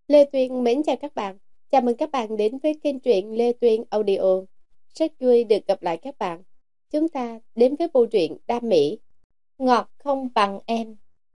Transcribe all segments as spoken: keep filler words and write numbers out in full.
Lê Tuyên mến chào các bạn. Chào mừng các bạn đến với kênh truyện Lê Tuyên Audio. Rất vui được gặp lại các bạn. Chúng ta đến với bộ truyện Đam Mỹ, Ngọt không bằng em.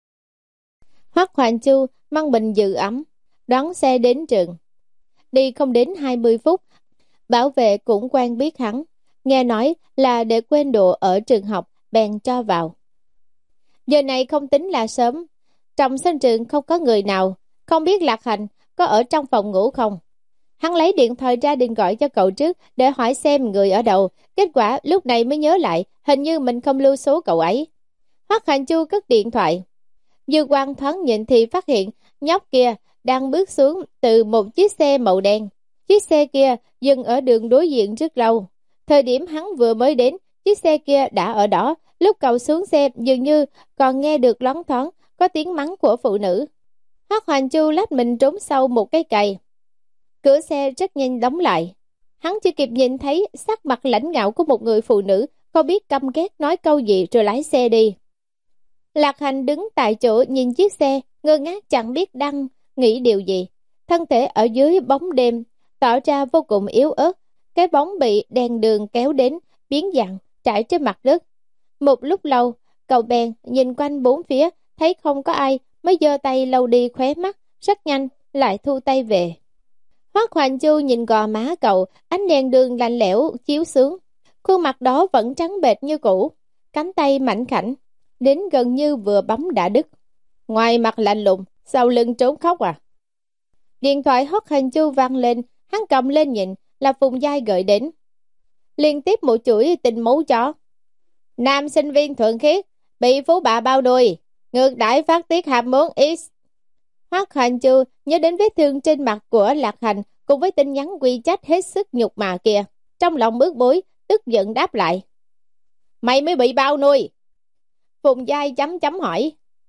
Hoắc Hoành Chu mang bình giữ ấm, đón xe đến trường. Đi không đến hai mươi phút, bảo vệ cũng quen biết hắn. Nghe nói là để quên đồ ở trường học, bèn cho vào. Giờ này không tính là sớm. Trong sân trường không có người nào. Không biết Lạc Hành có ở trong phòng ngủ không? Hắn lấy điện thoại ra định gọi cho cậu trước để hỏi xem người ở đâu. Kết quả lúc này mới nhớ lại, hình như mình không lưu số cậu ấy. Hoắc Hành Chu cất điện thoại. Dư Quang thoáng nhìn thì phát hiện nhóc kia đang bước xuống từ một chiếc xe màu đen. Chiếc xe kia dừng ở đường đối diện rất lâu. Thời điểm hắn vừa mới đến, chiếc xe kia đã ở đó. Lúc cậu xuống xe dường như còn nghe được loáng thoáng có tiếng mắng của phụ nữ. Hoắc Hoành Chu lách mình trốn sau một cái cày. Cửa xe rất nhanh đóng lại. Hắn chưa kịp nhìn thấy sắc mặt lãnh ngạo của một người phụ nữ, không biết căm ghét nói câu gì rồi lái xe đi. Lạc Hành đứng tại chỗ nhìn chiếc xe, ngơ ngác chẳng biết đang nghĩ điều gì. Thân thể ở dưới bóng đêm tỏ ra vô cùng yếu ớt. Cái bóng bị đèn đường kéo đến, biến dạng trải trên mặt đất. Một lúc lâu, cậu bèn nhìn quanh bốn phía, thấy không có ai, mới giơ tay lau đi khóe mắt, rất nhanh lại thu tay về. Hoắc Hoành Chu nhìn gò má cậu, ánh đèn đường lạnh lẽo chiếu xuống, khuôn mặt đó vẫn trắng bệch như cũ, cánh tay mảnh khảnh đến gần như vừa bấm đã đứt. Ngoài mặt lạnh lùng, sau lưng trốn khóc à? Điện thoại Hoắc Hoành Chu vang lên, hắn cầm lên nhìn, là Phùng Giai gửi đến. Liên tiếp một chuỗi tình máu chó. Nam sinh viên Thuận Khiết bị phú bà bao đuôi, ngược đãi phát tiết ham muốn X. Hoắc Hoành Chu nhớ đến vết thương trên mặt của Lạc Hành cùng với tin nhắn quy trách hết sức nhục mà kia, trong lòng bức bối, tức giận đáp lại. Mày mới bị bao nuôi? Phùng Giai chấm chấm hỏi.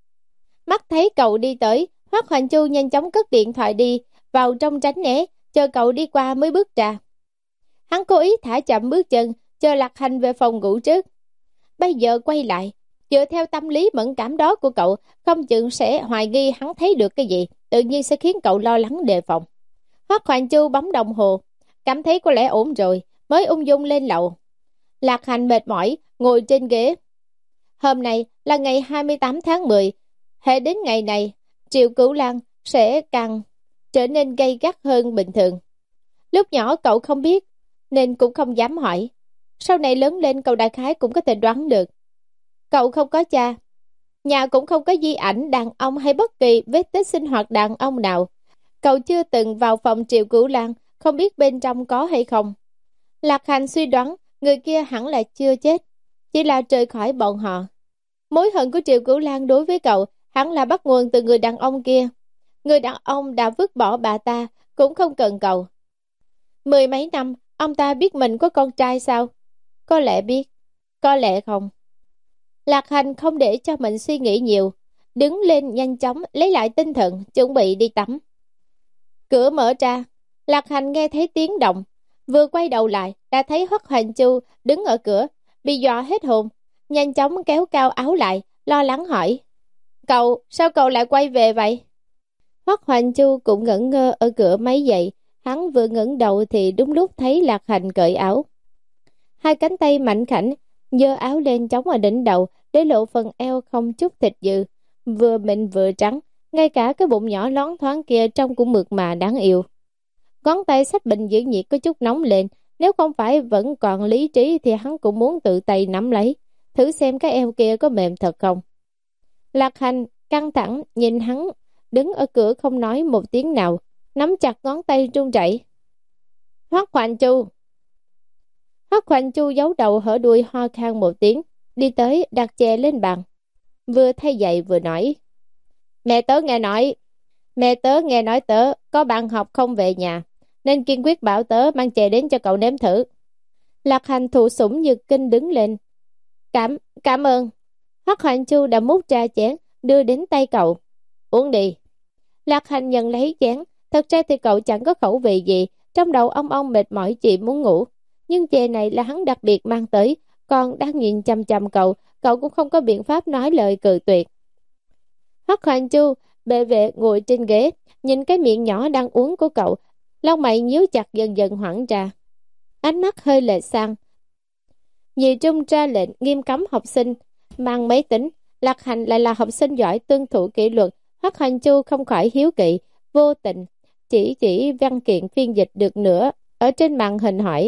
Mắt thấy cậu đi tới, Hoắc Hoành Chu nhanh chóng cất điện thoại đi vào trong tránh né, chờ cậu đi qua mới bước ra. Hắn cố ý thả chậm bước chân, chờ Lạc Hành về phòng ngủ trước. Bây giờ quay lại, dựa theo tâm lý mẫn cảm đó của cậu, không chừng sẽ hoài nghi hắn thấy được cái gì, tự nhiên sẽ khiến cậu lo lắng đề phòng. Hoắc Hoành Chu bấm đồng hồ, cảm thấy có lẽ ổn rồi, mới ung dung lên lầu. Lạc Hành mệt mỏi, ngồi trên ghế. Hôm nay là ngày hai mươi tám tháng mười, hệ đến ngày này, Triệu Cửu Lan sẽ càng trở nên gay gắt hơn bình thường. Lúc nhỏ cậu không biết, nên cũng không dám hỏi. Sau này lớn lên cậu đại khái cũng có thể đoán được. Cậu không có cha, nhà cũng không có di ảnh đàn ông hay bất kỳ vết tích sinh hoạt đàn ông nào. Cậu chưa từng vào phòng Triệu Cửu Lan, không biết bên trong có hay không. Lạc Hành suy đoán người kia hẳn là chưa chết, chỉ là rời khỏi bọn họ. Mối hận của Triệu Cửu Lan đối với cậu hẳn là bắt nguồn từ người đàn ông kia. Người đàn ông đã vứt bỏ bà ta, cũng không cần cậu. Mười mấy năm, ông ta biết mình có con trai sao? Có lẽ biết, có lẽ không. Lạc Hành không để cho mình suy nghĩ nhiều, đứng lên nhanh chóng lấy lại tinh thần, chuẩn bị đi tắm. Cửa mở ra, Lạc Hành nghe thấy tiếng động, vừa quay đầu lại đã thấy Hoắc Hoành Chu đứng ở cửa, bị dọa hết hồn, nhanh chóng kéo cao áo lại, lo lắng hỏi. Cậu, sao cậu lại quay về vậy? Hoắc Hoành Chu cũng ngẩn ngơ ở cửa máy dậy, hắn vừa ngẩng đầu thì đúng lúc thấy Lạc Hành cởi áo. Hai cánh tay mạnh khảnh giơ áo lên chống ở đỉnh đầu để lộ phần eo không chút thịt dư, vừa mịn vừa trắng, ngay cả cái bụng nhỏ loáng thoáng kia trông cũng mượt mà đáng yêu. Ngón tay xách bình giữ nhiệt có chút nóng lên, nếu không phải vẫn còn lý trí thì hắn cũng muốn tự tay nắm lấy, thử xem cái eo kia có mềm thật không. Lạc Hành căng thẳng nhìn hắn đứng ở cửa không nói một tiếng nào, nắm chặt ngón tay run rẩy. Hoắc Hoành Chu. Hoắc Hoành Chu giấu đầu hở đuôi ho khan một tiếng, đi tới đặt chè lên bàn, vừa thay giày vừa nói. Mẹ tớ nghe nói, mẹ tớ nghe nói tớ có bạn học không về nhà, nên kiên quyết bảo tớ mang chè đến cho cậu nếm thử. Lạc Hành thụ sủng nhược kinh đứng lên. Cảm, cảm ơn. Hoắc Hoành Chu đã múc trà chén, đưa đến tay cậu. Uống đi. Lạc Hành nhận lấy chén, thật ra thì cậu chẳng có khẩu vị gì, trong đầu ông ông mệt mỏi chỉ muốn ngủ. Nhưng chè này là hắn đặc biệt mang tới, còn đang nhìn chăm chăm cậu, cậu cũng không có biện pháp nói lời cự tuyệt. Hoắc Hoành Chu bệ vệ ngồi trên ghế, nhìn cái miệng nhỏ đang uống của cậu, lông mày nhíu chặt dần dần hoảng ra. Ánh mắt hơi lệch sang. Dì Trung ra lệnh nghiêm cấm học sinh mang máy tính. Lạc Hành lại là học sinh giỏi tuân thủ kỷ luật. Hoắc Hành Chu không khỏi hiếu kỵ, vô tình chỉ chỉ văn kiện phiên dịch được nữa. Ở trên màn hình hỏi: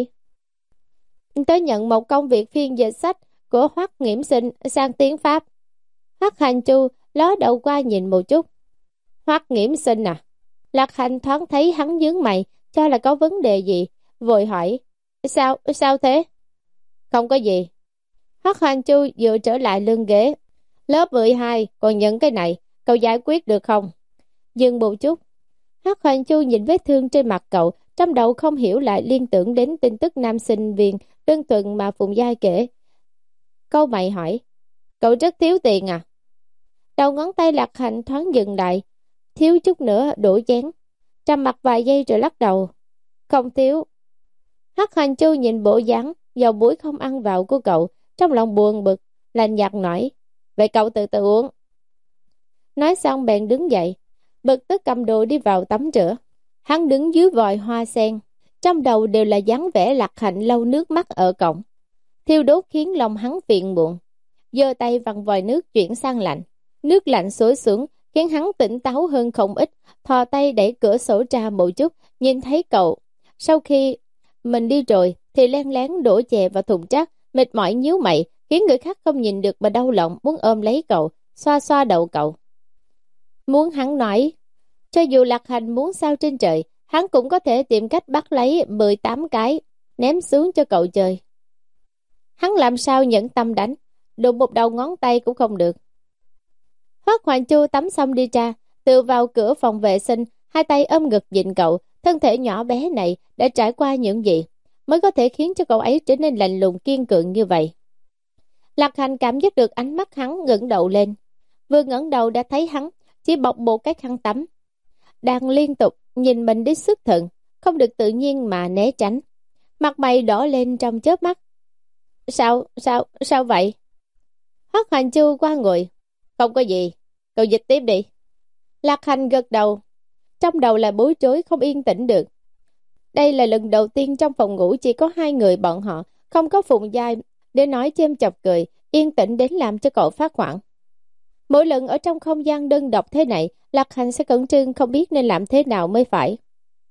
Tớ nhận một công việc phiên dịch sách của Hoắc Nghiễm Sinh sang tiếng Pháp. Hoắc Hành Chu ló đầu qua nhìn một chút. Hoắc Nghiễm Sinh à? Lạc Hành thoáng thấy hắn nhướng mày, cho là có vấn đề gì, vội hỏi: Sao, sao thế? Không có gì. Hoắc Hành Chu dựa trở lại lưng ghế. Lớp mười hai còn những cái này, cậu giải quyết được không? Dừng một chút. Hoắc Hành Chu nhìn vết thương trên mặt cậu, trong đầu không hiểu lại liên tưởng đến tin tức nam sinh viên đơn thuần mà Phùng Giai kể. Câu mày hỏi: Cậu rất thiếu tiền à? Đầu ngón tay Lạc Hành thoáng dừng lại, thiếu chút nữa đổ chén. Trầm mặt vài giây rồi lắc đầu: Không thiếu. Hoắc Hành Chu nhìn bộ dáng dầu muối không ăn vào của cậu, trong lòng buồn bực, lạnh nhạt nói: Vậy cậu từ từ uống. Nói xong bèn đứng dậy, bực tức cầm đồ đi vào tắm rửa. Hắn đứng dưới vòi hoa sen, trong đầu đều là dáng vẻ Lạc Hạnh lau nước mắt ở cổng. Thiêu đốt khiến lòng hắn phiền muộn. Giơ tay vặn vòi nước chuyển sang lạnh. Nước lạnh xối xuống khiến hắn tỉnh táo hơn không ít. Thò tay đẩy cửa sổ ra một chút, nhìn thấy cậu. Sau khi mình đi rồi thì len lén đổ chè vào thùng rác, mệt mỏi nhíu mày, khiến người khác không nhìn được mà đau lòng, muốn ôm lấy cậu, xoa xoa đầu cậu. Muốn hắn nói, cho dù Lạc Hành muốn sao trên trời, hắn cũng có thể tìm cách bắt lấy mười tám cái, ném xuống cho cậu chơi. Hắn làm sao nhẫn tâm đánh, đụng một đầu ngón tay cũng không được. Hoắc Hoành Chu tắm xong đi ra, tự vào cửa phòng vệ sinh, hai tay ôm ngực nhìn cậu. Thân thể nhỏ bé này đã trải qua những gì mới có thể khiến cho cậu ấy trở nên lạnh lùng kiên cường như vậy. Lạc Hành cảm giác được ánh mắt hắn ngẩng đầu lên, vừa ngẩng đầu đã thấy hắn chỉ bọc một cái khăn tắm, đang liên tục nhìn mình đến sức thận, không được tự nhiên mà né tránh. Mặt mày đỏ lên trong chớp mắt. Sao, sao, sao vậy? Hoắc Hành Chu qua ngồi. Không có gì, cậu dịch tiếp đi. Lạc Hành gật đầu, trong đầu là bối rối không yên tĩnh được. Đây là lần đầu tiên trong phòng ngủ chỉ có hai người bọn họ, không có Phùng Giai để nói chêm chọc cười, yên tĩnh đến làm cho cậu phát hoảng. Mỗi lần ở trong không gian đơn độc thế này, Lạc Hành sẽ cẩn trương không biết nên làm thế nào mới phải.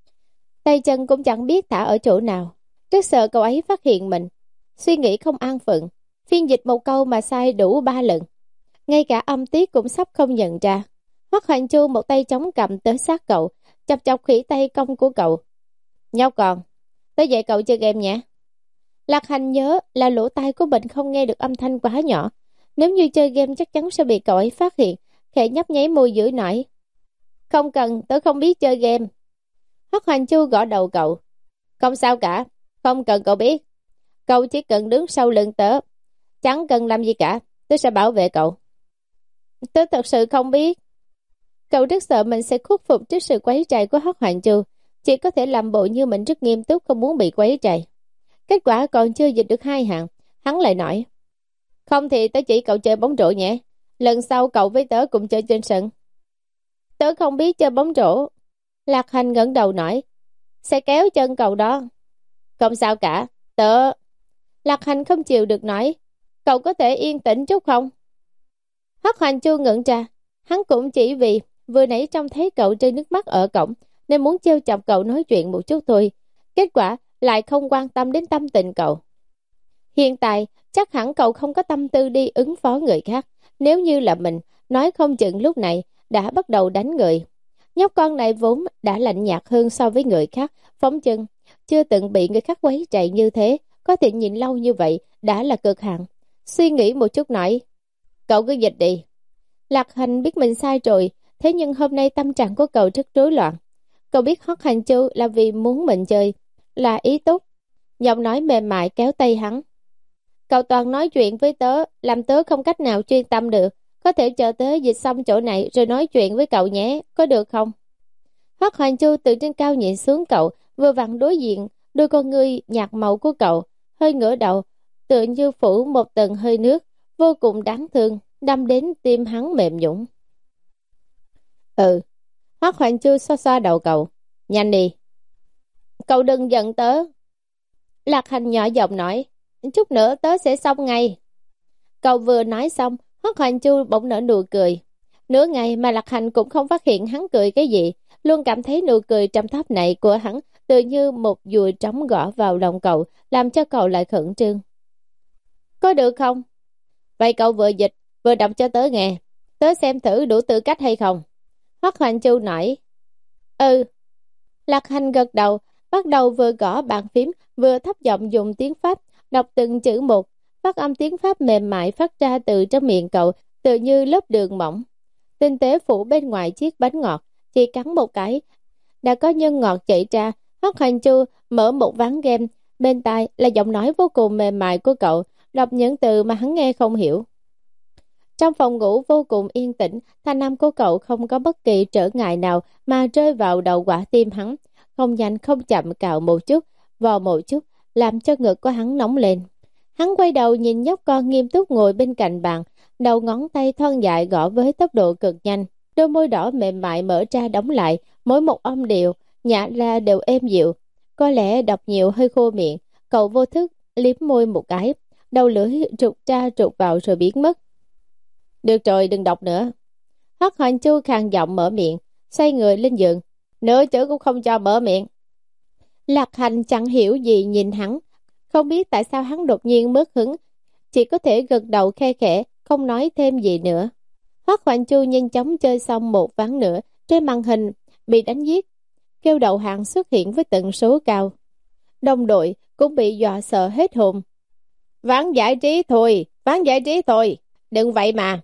Tay chân cũng chẳng biết thả ở chỗ nào, rất sợ cậu ấy phát hiện mình. Suy nghĩ không an phận, phiên dịch một câu mà sai đủ ba lần. Ngay cả âm tiết cũng sắp không nhận ra. Hoắc Hoành Chu một tay chống cầm tới sát cậu, chọc chọc khỉ tay cong của cậu. Nhóc con, tới dạy cậu chơi game nhé. Lạc Hành nhớ là lỗ tai của mình không nghe được âm thanh quá nhỏ. Nếu như chơi game chắc chắn sẽ bị cậu ấy phát hiện. Khẽ nhấp nháy môi dưới nói: Không cần, tớ không biết chơi game. Hoắc Hoành Chu gõ đầu cậu. Không sao cả, không cần cậu biết. Cậu chỉ cần đứng sau lưng tớ, chẳng cần làm gì cả, tớ sẽ bảo vệ cậu. Tớ thật sự không biết. Cậu rất sợ mình sẽ khuất phục trước sự quấy rầy của Hoắc Hoành Chu, chỉ có thể làm bộ như mình rất nghiêm túc không muốn bị quấy rầy. Kết quả còn chưa dịch được hai hàng, hắn lại nói: Không thì tớ chỉ cậu chơi bóng rổ nhé, lần sau cậu với tớ cùng chơi trên sân. Tớ không biết chơi bóng rổ. Lạc Hành ngẩng đầu nói: Sẽ kéo chân cậu đó. Không sao cả, tớ... Lạc Hành không chịu được nói: Cậu có thể yên tĩnh chút không? Hoắc Hoành Chu ngẩn ra, hắn cũng chỉ vì vừa nãy trông thấy cậu rơi nước mắt ở cổng nên muốn trêu chọc cậu nói chuyện một chút thôi. Kết quả lại không quan tâm đến tâm tình cậu. Hiện tại chắc hẳn cậu không có tâm tư đi ứng phó người khác. Nếu như là mình, nói không chừng lúc này đã bắt đầu đánh người. Nhóc con này vốn đã lạnh nhạt hơn so với người khác, phóng chân chưa từng bị người khác quấy rầy như thế, có thể nhìn lâu như vậy đã là cực hạn. Suy nghĩ một chút nói: Cậu cứ dịch đi. Lạc Hành biết mình sai rồi, thế nhưng hôm nay tâm trạng của cậu rất rối loạn. Cậu biết Hoắc Hành Chu là vì muốn mình chơi, là ý tốt. Giọng nói mềm mại kéo tay hắn. Cậu toàn nói chuyện với tớ, làm tớ không cách nào chuyên tâm được. Có thể chờ tớ dịch xong chỗ này rồi nói chuyện với cậu nhé, có được không? Hoắc Hoành Chu từ trên cao nhìn xuống cậu, vừa vặn đối diện đôi con ngươi nhạt màu của cậu, hơi ngửa đầu, tựa như phủ một tầng hơi nước, vô cùng đáng thương, đâm đến tim hắn mềm nhũn. Ừ. Hoắc Hoành Chu xoa xoa đầu cậu. Nhanh đi. Cậu đừng giận tớ. Lạc Hành nhỏ giọng nói. Chút nữa tớ sẽ xong ngay. Cậu vừa nói xong, Hoắc Hoành Chu bỗng nở nụ cười. Nửa ngày mà Lạc Hành cũng không phát hiện hắn cười cái gì, luôn cảm thấy nụ cười trầm thấp này của hắn tự như một dùi trống gõ vào lòng cậu, làm cho cậu lại khẩn trương. Có được không? Vậy cậu vừa dịch, vừa đọc cho tớ nghe, tớ xem thử đủ tư cách hay không. Hoắc Hoành Chu nói. Ừ. Lạc Hành gật đầu, bắt đầu vừa gõ bàn phím, vừa thấp giọng dùng tiếng Pháp, đọc từng chữ một. Phát âm tiếng Pháp mềm mại phát ra từ trong miệng cậu, tự như lớp đường mỏng. Tinh tế phủ bên ngoài chiếc bánh ngọt, chỉ cắn một cái, đã có nhân ngọt chảy ra. Hoắc Hoành Chu mở một ván game, bên tai là giọng nói vô cùng mềm mại của cậu, đọc những từ mà hắn nghe không hiểu. Trong phòng ngủ vô cùng yên tĩnh, thanh âm của cậu không có bất kỳ trở ngại nào mà rơi vào đầu quả tim hắn, không nhanh không chậm cào một chút, vò một chút, làm cho ngực của hắn nóng lên. Hắn quay đầu nhìn nhóc con nghiêm túc ngồi bên cạnh bàn, đầu ngón tay thon dài gõ với tốc độ cực nhanh, đôi môi đỏ mềm mại mở ra đóng lại, mỗi một âm điệu nhả ra đều êm dịu. Có lẽ đọc nhiều hơi khô miệng, cậu vô thức liếm môi một cái, đầu lưỡi trục ra trục vào rồi biến mất. Được rồi, đừng đọc nữa. Hoắc Hoành Chu khàn giọng mở miệng, xoay người lên giường, nửa chữ cũng không cho mở miệng. Lạc Hành chẳng hiểu gì nhìn hắn, không biết tại sao hắn đột nhiên mất hứng, chỉ có thể gật đầu khe khẽ, không nói thêm gì nữa. Hoắc Hoành Chu nhanh chóng chơi xong một ván nữa, trên màn hình bị đánh giết, kêu đầu hàng xuất hiện với tần số cao. Đồng đội cũng bị dọa sợ hết hồn. Ván giải trí thôi, ván giải trí thôi, đừng vậy mà.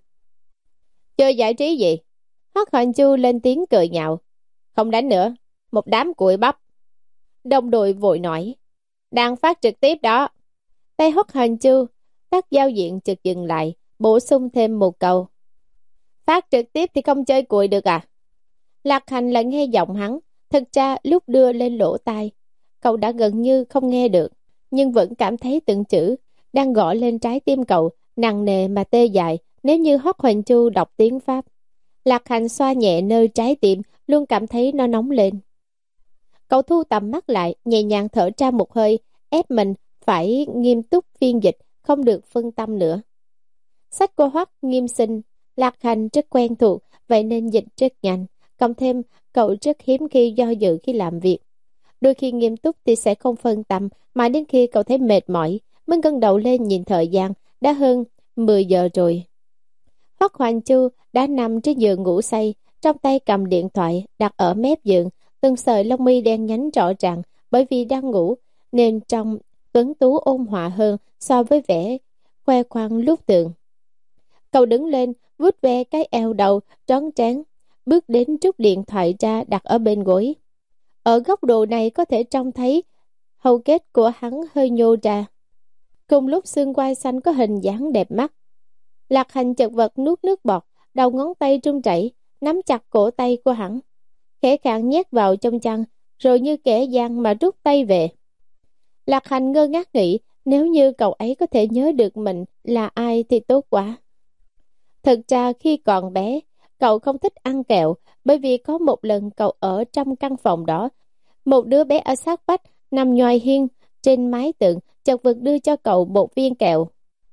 Chơi giải trí gì? Hoắc Hoành Chu lên tiếng cười nhạo. Không đánh nữa, một đám cùi bắp. Đồng đội vội nói. Đang phát trực tiếp đó. Tay Hoắc Hoành Chu tắt giao diện chợt dừng lại, bổ sung thêm một câu. Phát trực tiếp thì không chơi cùi được à? Lạc Hành lại nghe giọng hắn, thực ra lúc đưa lên lỗ tai, cậu đã gần như không nghe được, nhưng vẫn cảm thấy từng chữ đang gõ lên trái tim cậu, nặng nề mà tê dại, nếu như Hoắc Hoành Chu đọc tiếng Pháp. Lạc Hành xoa nhẹ nơi trái tim, luôn cảm thấy nó nóng lên. Cậu thu tầm mắt lại, nhẹ nhàng thở ra một hơi, ép mình phải nghiêm túc phiên dịch, không được phân tâm nữa. Sách của Hoắc Nghiêm Sinh, Lạc Hành rất quen thuộc, vậy nên dịch rất nhanh. Cộng thêm, cậu rất hiếm khi do dự khi làm việc. Đôi khi nghiêm túc thì sẽ không phân tâm, mà đến khi cậu thấy mệt mỏi, mới ngẩng đầu lên nhìn thời gian, đã hơn mười giờ rồi. Hoắc Hoành Chu đã nằm trên giường ngủ say, trong tay cầm điện thoại đặt ở mép giường, từng sợi lông mi đen nhánh rõ ràng, bởi vì đang ngủ nên trông tuấn tú ôn hòa hơn so với vẻ khoe khoang lúc tượng. Cậu đứng lên, vuốt ve cái eo đầu tròn tráng, bước đến rút điện thoại ra đặt ở bên gối. Ở góc độ này có thể trông thấy hầu kết của hắn hơi nhô ra, cùng lúc xương quai xanh có hình dáng đẹp mắt. Lạc Hành chật vật nuốt nước bọt, đầu ngón tay run rẩy nắm chặt cổ tay của hắn, khẽ khàng nhét vào trong chăn, rồi như kẻ gian mà rút tay về. Lạc Hành ngơ ngác nghĩ, nếu như cậu ấy có thể nhớ được mình là ai thì tốt quá. Thực ra khi còn bé, cậu không thích ăn kẹo, bởi vì có một lần cậu ở trong căn phòng đó, một đứa bé ở sát vách nằm nhoài hiên trên mái tường, chợt vật đưa cho cậu một viên kẹo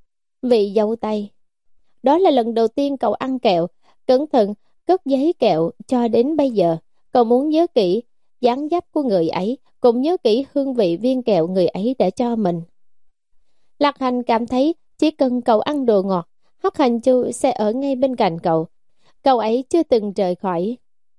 vị dâu tây. Đó là lần đầu tiên cậu ăn kẹo, cẩn thận cất giấy kẹo cho đến bây giờ. Cậu muốn nhớ kỹ dáng dấp của người ấy, cũng nhớ kỹ hương vị viên kẹo người ấy đã cho mình. Lạc Hành cảm thấy chỉ cần cậu ăn đồ ngọt, Hoắc Hoành Chu sẽ ở ngay bên cạnh cậu. Cậu ấy chưa từng rời khỏi.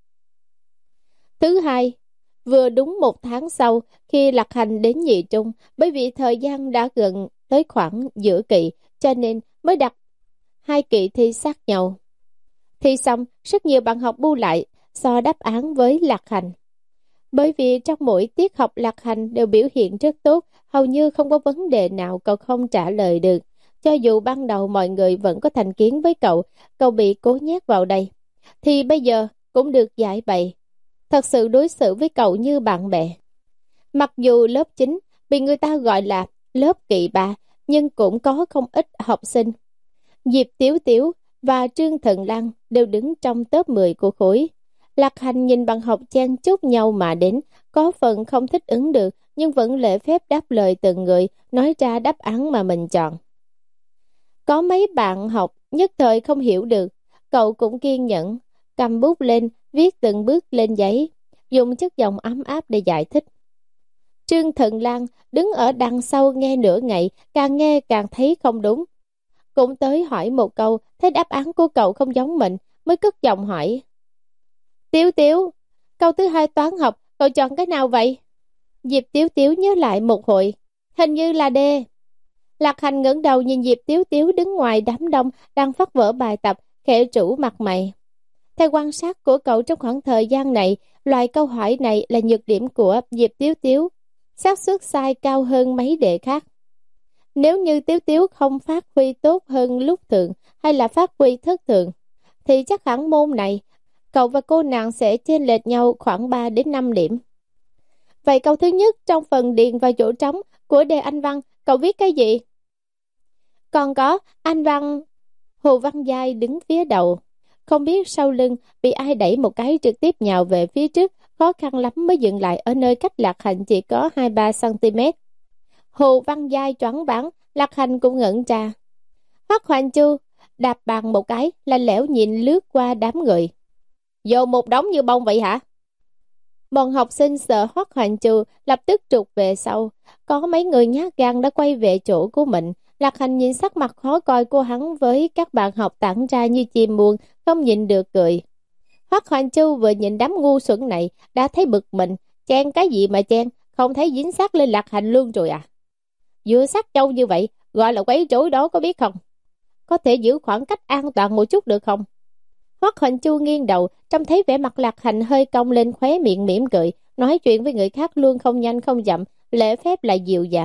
Thứ hai, vừa đúng một tháng sau khi Lạc Hành đến nhị trung, bởi vì thời gian đã gần tới khoảng giữa kỳ, cho nên mới đặt hai kỳ thi sát nhau. Thi xong, rất nhiều bạn học bu lại so đáp án với Lạc Hành. Bởi vì trong mỗi tiết học Lạc Hành đều biểu hiện rất tốt, hầu như không có vấn đề nào cậu không trả lời được. Cho dù ban đầu mọi người vẫn có thành kiến với cậu, cậu bị cố nhét vào đây, thì bây giờ cũng được giải bày. Thật sự đối xử với cậu như bạn bè. Mặc dù lớp chín bị người ta gọi là lớp kỳ ba, nhưng cũng có không ít học sinh. Diệp Tiếu Tiếu và Trương Thần Lăng đều đứng trong top mười của khối. Lạc Hành nhìn bạn học chen chúc nhau mà đến, có phần không thích ứng được, nhưng vẫn lễ phép đáp lời từng người, nói ra đáp án mà mình chọn. Có mấy bạn học nhất thời không hiểu được, cậu cũng kiên nhẫn, cầm bút lên, viết từng bước lên giấy, dùng chất giọng ấm áp để giải thích. Trương Thần Lan đứng ở đằng sau nghe nửa ngày, càng nghe càng thấy không đúng. Cũng tới hỏi một câu, thấy đáp án của cậu không giống mình, mới cất giọng hỏi. Tiếu Tiếu, câu thứ hai toán học, cậu chọn cái nào vậy? Diệp Tiếu Tiếu nhớ lại một hồi, hình như là D. Lạc Hành ngẩng đầu nhìn Diệp Tiếu Tiếu đứng ngoài đám đông đang phát vở bài tập, khẽ rũ mặt mày. Theo quan sát của cậu trong khoảng thời gian này, loại câu hỏi này là nhược điểm của Diệp Tiếu Tiếu, xác suất sai cao hơn mấy đề khác. Nếu như Tiếu Tiếu không phát huy tốt hơn lúc thường hay là phát huy thất thường, thì chắc hẳn môn này cậu và cô nàng sẽ chênh lệch nhau khoảng ba đến năm điểm. Vậy câu thứ nhất trong phần điền và chỗ trống của đề Anh văn, cậu viết cái gì? Còn có Anh văn. Hồ Văn Giai đứng phía đầu, không biết sau lưng bị ai đẩy một cái trực tiếp nhào về phía trước, khó khăn lắm mới dừng lại ở nơi cách Lạc Hành chỉ có hai ba xăng-ti-mét. Hồ Văn Giai choáng váng, Lạc Hành cũng ngẩn ra. Hoắc Hoành Chu đạp bàn một cái, lạnh lẽo nhìn lướt qua đám người. Vô một đống như bông vậy hả? Bọn học sinh sợ Hoắc Hoành Chu lập tức trục về sau, có mấy người nhát gan đã quay về chỗ của mình. Lạc Hành nhìn sắc mặt khó coi của hắn với các bạn học tản ra như chim muông, không nhịn được cười. Hoắc Hoành Chu vừa nhìn đám ngu xuẩn này đã thấy bực mình, chen cái gì mà chen, không thấy dính sát lên Lạc Hành luôn rồi à? Vừa sát châu như vậy gọi là quấy rối đó, có biết không? Có thể giữ khoảng cách an toàn một chút được không? Hoắc Hoành Chu nghiêng đầu, trông thấy vẻ mặt Lạc Hành hơi cong lên, khóe miệng mỉm cười, nói chuyện với người khác luôn không nhanh không chậm, lễ phép lại dịu dàng.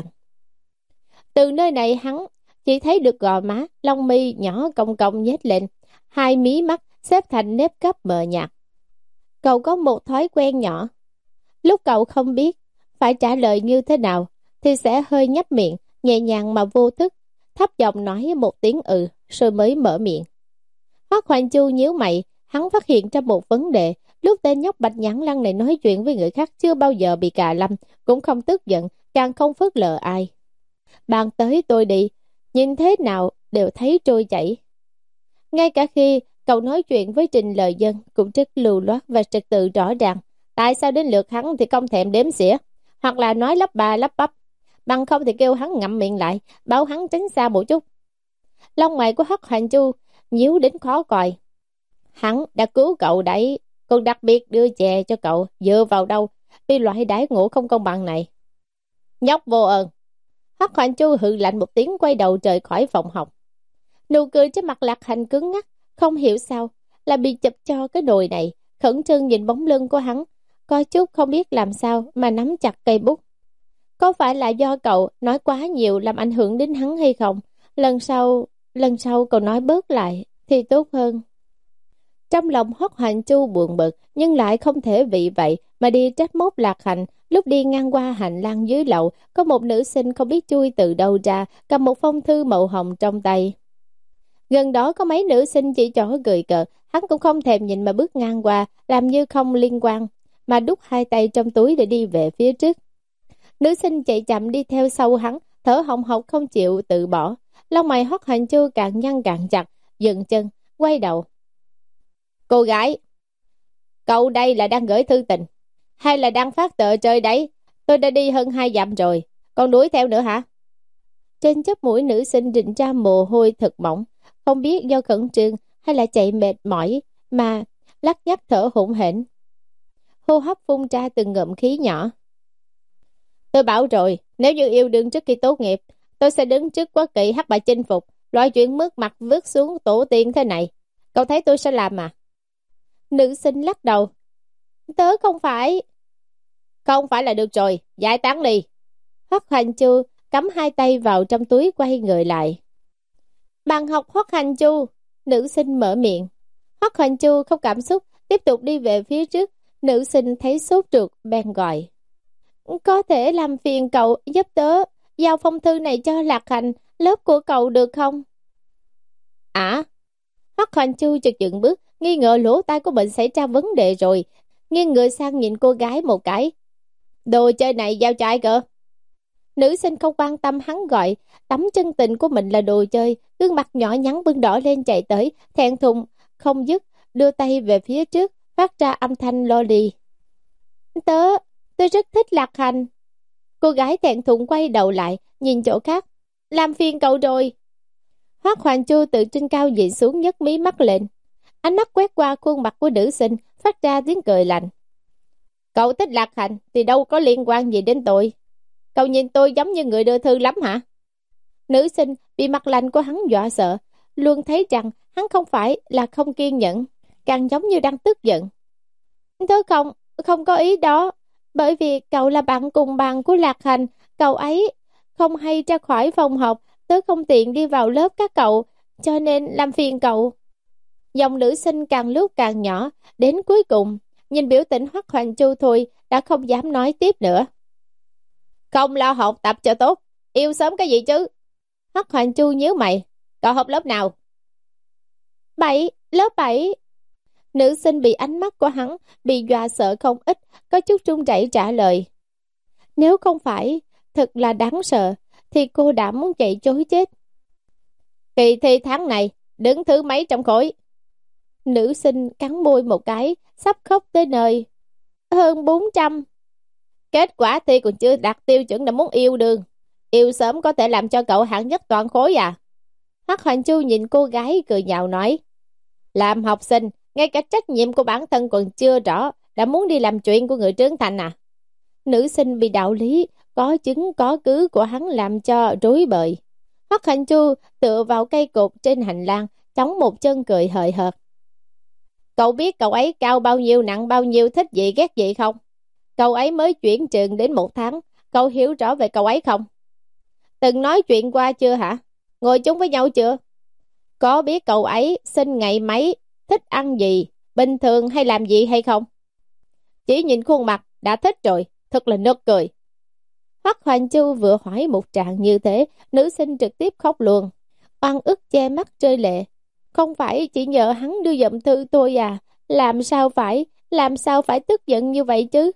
Từ nơi này hắn chỉ thấy được gò má, lông mi nhỏ cong cong nhếch lên, hai mí mắt xếp thành nếp gấp mờ nhạt. Cậu có một thói quen nhỏ, lúc cậu không biết phải trả lời như thế nào thì sẽ hơi nhếch miệng, nhẹ nhàng mà vô thức, thấp giọng nói một tiếng ừ, rồi mới mở miệng. Hoắc Hoành Chu nhíu mày, hắn phát hiện ra một vấn đề, lúc tên nhóc bạch nhãn lăng này nói chuyện với người khác chưa bao giờ bị cà lâm, cũng không tức giận, càng không phớt lờ ai. Bạn tới tôi đi, nhìn thế nào đều thấy trôi chảy. Ngay cả khi cậu nói chuyện với Trình Lời Dân cũng rất lưu loát và trật tự rõ ràng, tại sao đến lượt hắn thì không thèm đếm xỉa, hoặc là nói lắp ba lắp bắp, bằng không thì kêu hắn ngậm miệng lại, bảo hắn tránh xa một chút. Lông mày của Hoắc Hoành Chu nhíu đến khó coi. Hắn đã cứu cậu đấy, còn đặc biệt đưa chè cho cậu, dựa vào đâu vì loại đãi ngộ không công bằng này? Nhóc vô ơn. Hoắc Hoành Chu hừ lạnh một tiếng, quay đầu rời khỏi phòng học. Nụ cười trên mặt Lạc Hành cứng ngắc, không hiểu sao là bị chụp cho cái nồi này, khẩn trương nhìn bóng lưng của hắn, có chút không biết làm sao mà nắm chặt cây bút. Có phải là do cậu nói quá nhiều làm ảnh hưởng đến hắn hay không? Lần sau, lần sau cậu nói bớt lại thì tốt hơn. Trong lòng Hoắc Hoành Chu buồn bực, nhưng lại không thể vì vậy mà đi trách móc Lạc Hành. Lúc đi ngang qua hành lang dưới lầu, có một nữ sinh không biết chui từ đâu ra, cầm một phong thư màu hồng trong tay. Gần đó có mấy nữ sinh chỉ trỏ cười cợt, hắn cũng không thèm nhìn mà bước ngang qua, làm như không liên quan, mà đút hai tay trong túi để đi về phía trước. Nữ sinh chạy chậm đi theo sau hắn, thở hồng hộc không chịu tự bỏ. Lông mày Hoắc Hoành Chu càng nhăn càng chặt, dừng chân, quay đầu. Cô gái, cậu đây là đang gửi thư tình, hay là đang phát tờ rơi đấy? Tôi đã đi hơn hai dặm rồi, còn đuổi theo nữa hả? Trên chóp mũi nữ sinh rịn ra mồ hôi thật mỏng, không biết do khẩn trương hay là chạy mệt mỏi mà lắc nhắc thở hổn hển, hô hấp phun ra từng ngụm khí nhỏ. Tôi bảo rồi, nếu như yêu đương trước khi tốt nghiệp, tôi sẽ đứng trước quốc kỵ hắc bại chinh phục. Loại chuyện mất mặt vứt xuống tổ tiên thế này, cậu thấy tôi sẽ làm mà? Nữ sinh lắc đầu. Tớ không phải. Không phải là được rồi, giải tán đi. Hoắc Hoành Chu cắm hai tay vào trong túi, quay người lại. Bạn học Hoắc Hoành Chu. Nữ sinh mở miệng. Hoắc Hoành Chu không cảm xúc, tiếp tục đi về phía trước. Nữ sinh thấy sốt ruột, bèn gọi. Có thể làm phiền cậu giúp tớ giao phong thư này cho Lạc Hành, lớp của cậu được không? À? Hoắc Hoành Chu chợt dừng bước, nghi ngờ lỗ tai của mình xảy ra vấn đề rồi, nghiêng người sang nhìn cô gái một cái. Đồ chơi này giao cho ai cơ? Nữ sinh không quan tâm hắn gọi tấm chân tình của mình là đồ chơi, gương mặt nhỏ nhắn bưng đỏ lên chạy tới, thẹn thùng không dứt, đưa tay về phía trước, phát ra âm thanh lo lì. Tớ, tôi rất thích Lạc Hành. Cô gái thẹn thùng quay đầu lại, nhìn chỗ khác. Làm phiền cậu rồi. Hoắc Hoành Chu từ trên cao nhìn xuống nhấc mí mắt lên. Ánh mắt quét qua khuôn mặt của nữ sinh, phát ra tiếng cười lạnh. Cậu thích Lạc Hành thì đâu có liên quan gì đến tôi. Cậu nhìn tôi giống như người đưa thư lắm hả? Nữ sinh bị mặt lạnh của hắn dọa sợ, luôn thấy rằng hắn không phải là không kiên nhẫn, càng giống như đang tức giận. Tớ không, không có ý đó, bởi vì cậu là bạn cùng bàn của Lạc Hành, cậu ấy không hay ra khỏi phòng học, tớ không tiện đi vào lớp các cậu, cho nên làm phiền cậu. Dòng nữ sinh càng lúc càng nhỏ, đến cuối cùng, nhìn biểu tình Hoắc Hoành Chu thôi đã không dám nói tiếp nữa. Không lo học tập cho tốt, yêu sớm cái gì chứ? Hoắc Hoành Chu nhíu mày, cậu học lớp nào? Bảy, lớp bảy. Nữ sinh bị ánh mắt của hắn bị dọa sợ không ít, có chút run rẩy trả lời. Nếu không phải thật là đáng sợ thì cô đã muốn chạy chối chết. Kỳ thi tháng này đứng thứ mấy trong khối? Nữ sinh cắn môi một cái, sắp khóc tới nơi. Hơn bốn trăm. Kết quả thi còn chưa đạt tiêu chuẩn đã muốn yêu đương. Yêu sớm có thể làm cho cậu hạng nhất toàn khối à? Hoắc Hoành Chu nhìn cô gái cười nhạo nói. Làm học sinh, ngay cả trách nhiệm của bản thân còn chưa rõ, đã muốn đi làm chuyện của người trưởng thành à? Nữ sinh bị đạo lý, có chứng có cứ của hắn làm cho rối bời. Hoắc Hoành Chu tựa vào cây cột trên hành lang, chống một chân cười hời hợt. Cậu biết cậu ấy cao bao nhiêu, nặng bao nhiêu, thích gì ghét gì không? Cậu ấy mới chuyển trường đến một tháng, cậu hiểu rõ về cậu ấy không? Từng nói chuyện qua chưa hả? Ngồi chung với nhau chưa? Có biết cậu ấy sinh ngày mấy, thích ăn gì, bình thường hay làm gì hay không? Chỉ nhìn khuôn mặt đã thích rồi, thật là nực cười. Hoắc Hoành Chu vừa hỏi một tràng như thế, nữ sinh trực tiếp khóc luôn. Oan ức che mắt rơi lệ. Không phải chỉ nhờ hắn đưa dậm thư tôi à? Làm sao phải, làm sao phải tức giận như vậy chứ?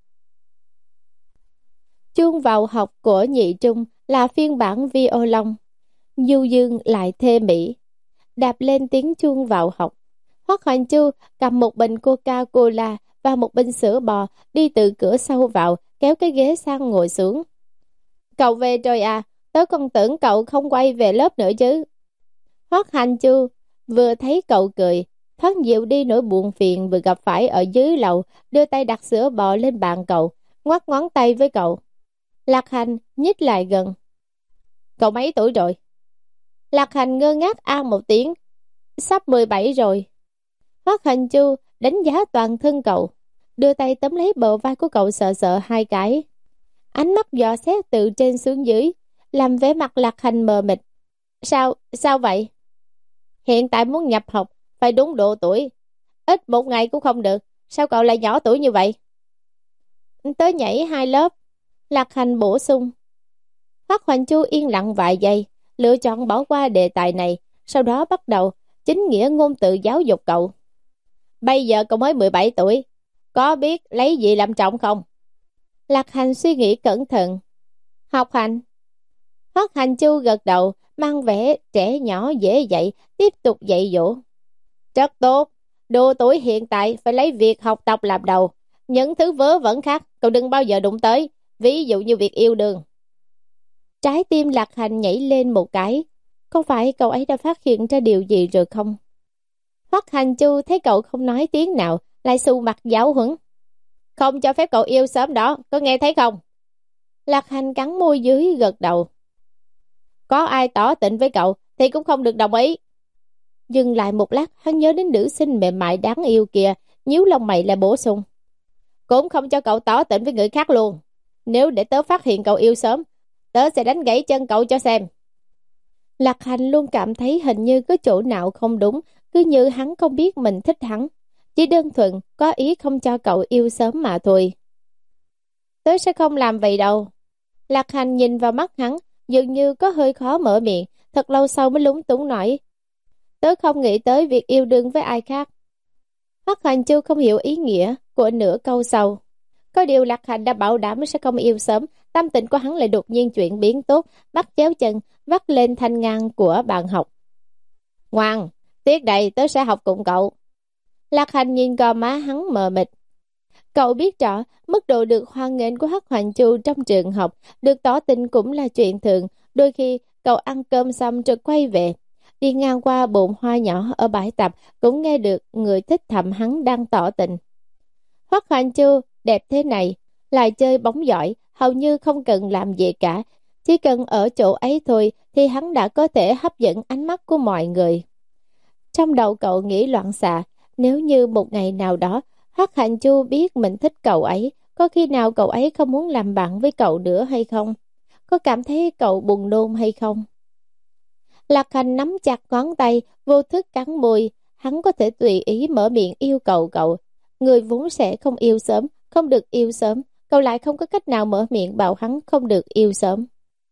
Chuông vào học của nhị trung là phiên bản violon. Du Dương lại thê mỹ. Đạp lên tiếng chuông vào học. Hoắc Hoành Chu cầm một bình Coca-Cola và một bình sữa bò, đi từ cửa sau vào, kéo cái ghế sang ngồi xuống. Cậu về rồi à? Tớ còn tưởng cậu không quay về lớp nữa chứ. Hoắc Hoành Chu vừa thấy cậu cười, thoáng dịu đi nỗi buồn phiền vừa gặp phải ở dưới lầu, đưa tay đặt sữa bò lên bàn cậu, ngoắc ngón tay với cậu. Lạc Hành nhích lại gần. Cậu mấy tuổi rồi? Lạc Hành ngơ ngác a một tiếng. Sắp mười bảy rồi. Hoắc Hoành Chu đánh giá toàn thân cậu, đưa tay tóm lấy bờ vai của cậu sợ sợ hai cái. Ánh mắt dò xét từ trên xuống dưới, làm vẻ mặt Lạc Hành mờ mịt. Sao, sao vậy? Hiện tại muốn nhập học, phải đúng độ tuổi. Ít một ngày cũng không được. Sao cậu lại nhỏ tuổi như vậy? Tớ nhảy hai lớp. Lạc Hành bổ sung. Hoắc Hoành Chu yên lặng vài giây, lựa chọn bỏ qua đề tài này, sau đó bắt đầu chính nghĩa ngôn từ giáo dục cậu. Bây giờ cậu mới mười bảy tuổi, có biết lấy gì làm trọng không? Lạc Hành suy nghĩ cẩn thận. Học hành. Hoắc Hoành Chu gật đầu, mang vẻ trẻ nhỏ dễ dạy, tiếp tục dạy dỗ. Rất tốt, độ tuổi hiện tại phải lấy việc học tập làm đầu. Những thứ vớ vẩn khác cậu đừng bao giờ đụng tới, ví dụ như việc yêu đương. Trái tim Lạc Hành nhảy lên một cái. Không phải cậu ấy đã phát hiện ra điều gì rồi không? Hoắc Hoành Chu thấy cậu không nói tiếng nào, lại xù mặt giáo huấn. Không cho phép cậu yêu sớm đó, có nghe thấy không? Lạc Hành cắn môi dưới gật đầu. Có ai tỏ tình với cậu thì cũng không được đồng ý. Dừng lại một lát, hắn nhớ đến nữ sinh mềm mại đáng yêu kia, nhíu lông mày lại bổ sung. Cũng không cho cậu tỏ tình với người khác luôn. Nếu để tớ phát hiện cậu yêu sớm, tớ sẽ đánh gãy chân cậu cho xem. Lạc Hành luôn cảm thấy hình như có chỗ nào không đúng, cứ như hắn không biết mình thích hắn. Chỉ đơn thuần có ý không cho cậu yêu sớm mà thôi. Tớ sẽ không làm vậy đâu. Lạc Hành nhìn vào mắt hắn, dường như có hơi khó mở miệng, thật lâu sau mới lúng túng nói. Tớ không nghĩ tới việc yêu đương với ai khác. Hoắc Hoành Chu không hiểu ý nghĩa của nửa câu sau. Có điều Lạc Hành đã bảo đảm sẽ không yêu sớm, tâm tình của hắn lại đột nhiên chuyển biến tốt, bắt chéo chân, vắt lên thanh ngang của bàn học. Ngoan, tiết này tớ sẽ học cùng cậu. Lạc Hành nhìn gò má hắn mờ mịt. Cậu biết rõ, mức độ được hoan nghênh của Hoắc Hoành Chu trong trường học, được tỏ tình cũng là chuyện thường. Đôi khi, cậu ăn cơm xong rồi quay về, đi ngang qua bồn hoa nhỏ ở bãi tập, cũng nghe được người thích thầm hắn đang tỏ tình. Hoắc Hoành Chu đẹp thế này, lại chơi bóng giỏi, hầu như không cần làm gì cả. Chỉ cần ở chỗ ấy thôi thì hắn đã có thể hấp dẫn ánh mắt của mọi người. Trong đầu cậu nghĩ loạn xạ, nếu như một ngày nào đó Hoắc Hoành Chu biết mình thích cậu ấy, có khi nào cậu ấy không muốn làm bạn với cậu nữa hay không? Có cảm thấy cậu buồn nôn hay không? Lạc Hành nắm chặt ngón tay, vô thức cắn môi, hắn có thể tùy ý mở miệng yêu cầu cậu. Người vốn sẽ không yêu sớm, không được yêu sớm, cậu lại không có cách nào mở miệng bảo hắn không được yêu sớm.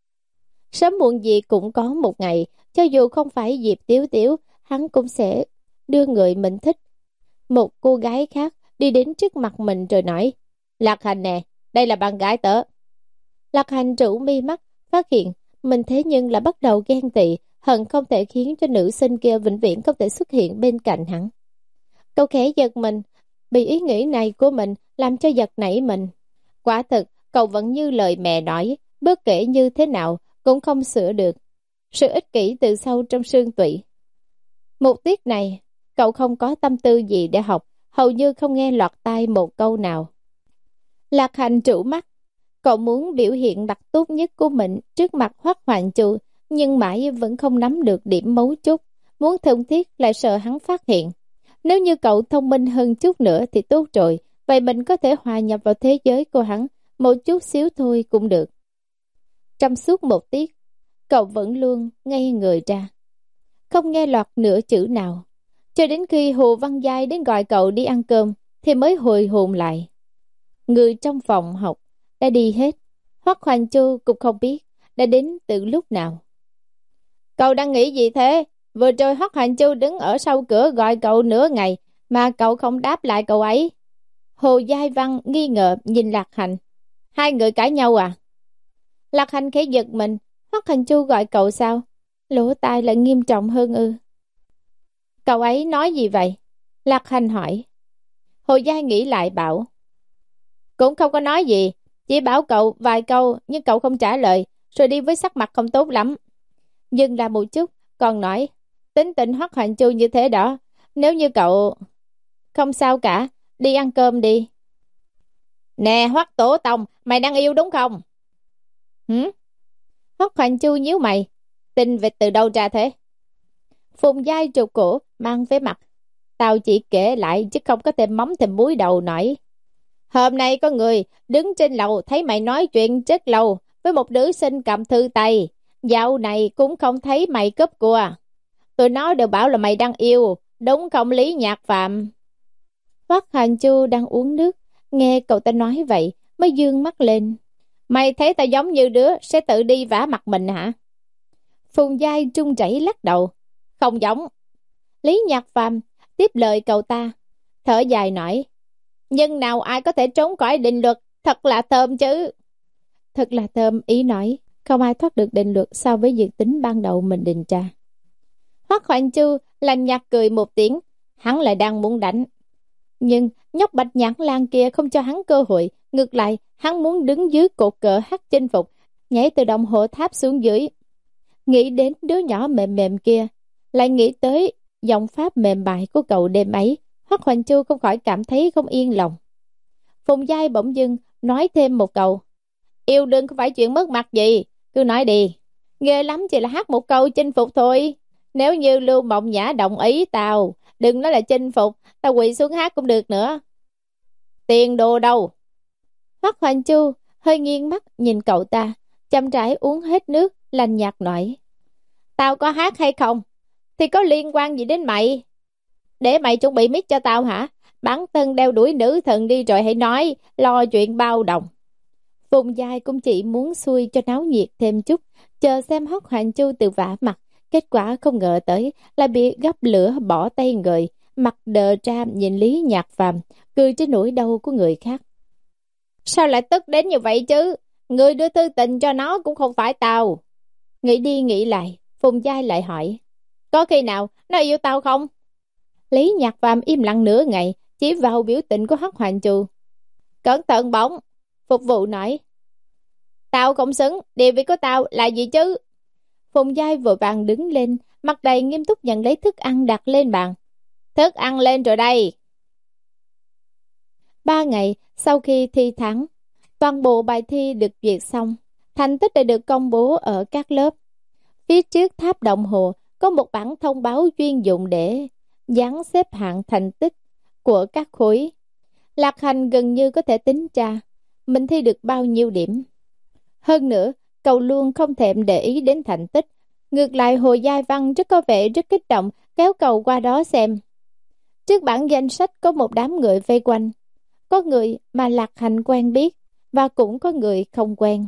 Sớm muộn gì cũng có một ngày, cho dù không phải Diệp Tiếu Tiếu, hắn cũng sẽ đưa người mình thích. Một cô gái khác đi đến trước mặt mình rồi nói, Lạc Hành nè, đây là bạn gái tớ. Lạc Hành rũ mi mắt, phát hiện mình thế nhưng là bắt đầu ghen tị, hận không thể khiến cho nữ sinh kia vĩnh viễn không thể xuất hiện bên cạnh hắn. Cậu khẽ giật mình, bị ý nghĩ này của mình làm cho giật nảy mình. Quả thực, cậu vẫn như lời mẹ nói, bất kể như thế nào cũng không sửa được. Sự ích kỷ từ sâu trong xương tủy. Một tiết này, cậu không có tâm tư gì để học, hầu như không nghe lọt tai một câu nào. Lạc Hành trụ mắt, cậu muốn biểu hiện mặt tốt nhất của mình trước mặt Hoắc Hoành Chu, nhưng mãi vẫn không nắm được điểm mấu chốt, muốn thân thiết lại sợ hắn phát hiện. Nếu như cậu thông minh hơn chút nữa thì tốt rồi, vậy mình có thể hòa nhập vào thế giới của hắn, một chút xíu thôi cũng được. Trong suốt một tiết, cậu vẫn luôn ngây người ra, không nghe lọt nửa chữ nào. Cho đến khi Hồ Văn Giai đến gọi cậu đi ăn cơm, thì mới hồi hồn lại. Người trong phòng học đã đi hết, Hoắc Hoành Chu cũng không biết đã đến từ lúc nào. Cậu đang nghĩ gì thế? Vừa rồi Hoắc Hoành Chu đứng ở sau cửa gọi cậu nửa ngày mà cậu không đáp lại cậu ấy. Hồ Giai Văn nghi ngờ nhìn Lạc Hành. Hai người cãi nhau à? Lạc Hành khẽ giật mình. Hoắc Hoành Chu gọi cậu sao? Lỗ tai lại nghiêm trọng hơn ư? Cậu ấy nói gì vậy? Lạc Hành hỏi. Hồ Giai nghĩ lại bảo. Cũng không có nói gì, chỉ bảo cậu vài câu nhưng cậu không trả lời, rồi đi với sắc mặt không tốt lắm. Dừng lại một chút, còn nói, tính tình Hoắc Hoành Chu như thế đó, nếu như cậu... Không sao cả, đi ăn cơm đi. Nè Hoắc Tổ Tông, mày đang yêu đúng không? Hử? Hoắc Hoành Chu nhíu mày, tin vịt từ đâu ra thế? Phùng Giai trục cổ, mang vẻ mặt. Tao chỉ kể lại chứ không có thêm mắm thêm muối đầu nổi. Hôm nay có người đứng trên lầu thấy mày nói chuyện rất lâu với một nữ sinh cầm thư tay. Dạo này cũng không thấy mày cúp cua. Tụi nó đều bảo là mày đang yêu, đúng không Lý Nhạc Phạm? Hoắc Hoành Chu đang uống nước, nghe cậu ta nói vậy mới dương mắt lên. Mày thấy tao giống như đứa sẽ tự đi vả mặt mình hả? Phùng Giai trung chảy lắc đầu. Không giống. Lý Nhạc Phạm tiếp lời cậu ta, thở dài nói. Nhưng nào ai có thể trốn khỏi định luật, thật là thơm chứ. Thật là thơm, ý nói, không ai thoát được định luật so với dự tính ban đầu mình định ra. Hoắc Hoành Chu lạnh nhạt cười một tiếng, hắn lại đang muốn đánh. Nhưng nhóc Bạch Nhãn Lan kia không cho hắn cơ hội, ngược lại, hắn muốn đứng dưới cột cờ hắc chinh phục, nhảy từ đồng hồ tháp xuống dưới. Nghĩ đến đứa nhỏ mềm mềm kia, lại nghĩ tới giọng pháp mềm mại của cậu đêm ấy, Hoắc Hoành Chu không khỏi cảm thấy không yên lòng. Phùng Giai bỗng dưng nói thêm một câu. Yêu đương không phải chuyện mất mặt gì, cứ nói đi. Ghê lắm chỉ là hát một câu chinh phục thôi. Nếu như Lưu Mộng Nhã đồng ý tao, đừng nói là chinh phục, tao quỳ xuống hát cũng được nữa. Tiền đồ đâu? Hoắc Hoành Chu hơi nghiêng mắt nhìn cậu ta, chậm rãi uống hết nước, lạnh nhạt nói. Tao có hát hay không thì có liên quan gì đến mày? Để mày chuẩn bị mic cho tao hả? Bản thân đeo đuổi nữ thần đi rồi hãy nói, lo chuyện bao đồng. Phùng Giai cũng chỉ muốn xui cho náo nhiệt thêm chút, chờ xem Hoắc Hoành Chu tự vả mặt. Kết quả không ngờ tới là bị gấp lửa bỏ tay người, mặt đờ ra nhìn Lý Nhạc Phàm, cười trên nỗi đau của người khác. Sao lại tức đến như vậy chứ? Người đưa thư tình cho nó cũng không phải tao. Nghĩ đi nghĩ lại, Phùng Giai lại hỏi, có khi nào nó yêu tao không? Lý Nhạc Phàm im lặng nửa ngày, chỉ vào biểu tình của Hoắc Hoành Trù. Cẩn thận bóng, phục vụ nói. Tao không xứng, địa vị của tao là gì chứ? Phùng Giai vội vàng đứng lên, mặt đầy nghiêm túc nhận lấy thức ăn đặt lên bàn. Thức ăn lên rồi đây. Ba ngày sau khi thi thắng, toàn bộ bài thi được duyệt xong, thành tích đã được công bố ở các lớp. Phía trước tháp đồng hồ có một bản thông báo chuyên dụng để dán xếp hạng thành tích của các khối. Lạc Hành gần như có thể tính ra mình thi được bao nhiêu điểm. Hơn nữa, cậu luôn không thèm để ý đến thành tích. Ngược lại Hồ Giai Văn rất có vẻ rất kích động, kéo cậu qua đó xem. Trước bảng danh sách có một đám người vây quanh. Có người mà Lạc Hành quen biết, và cũng có người không quen.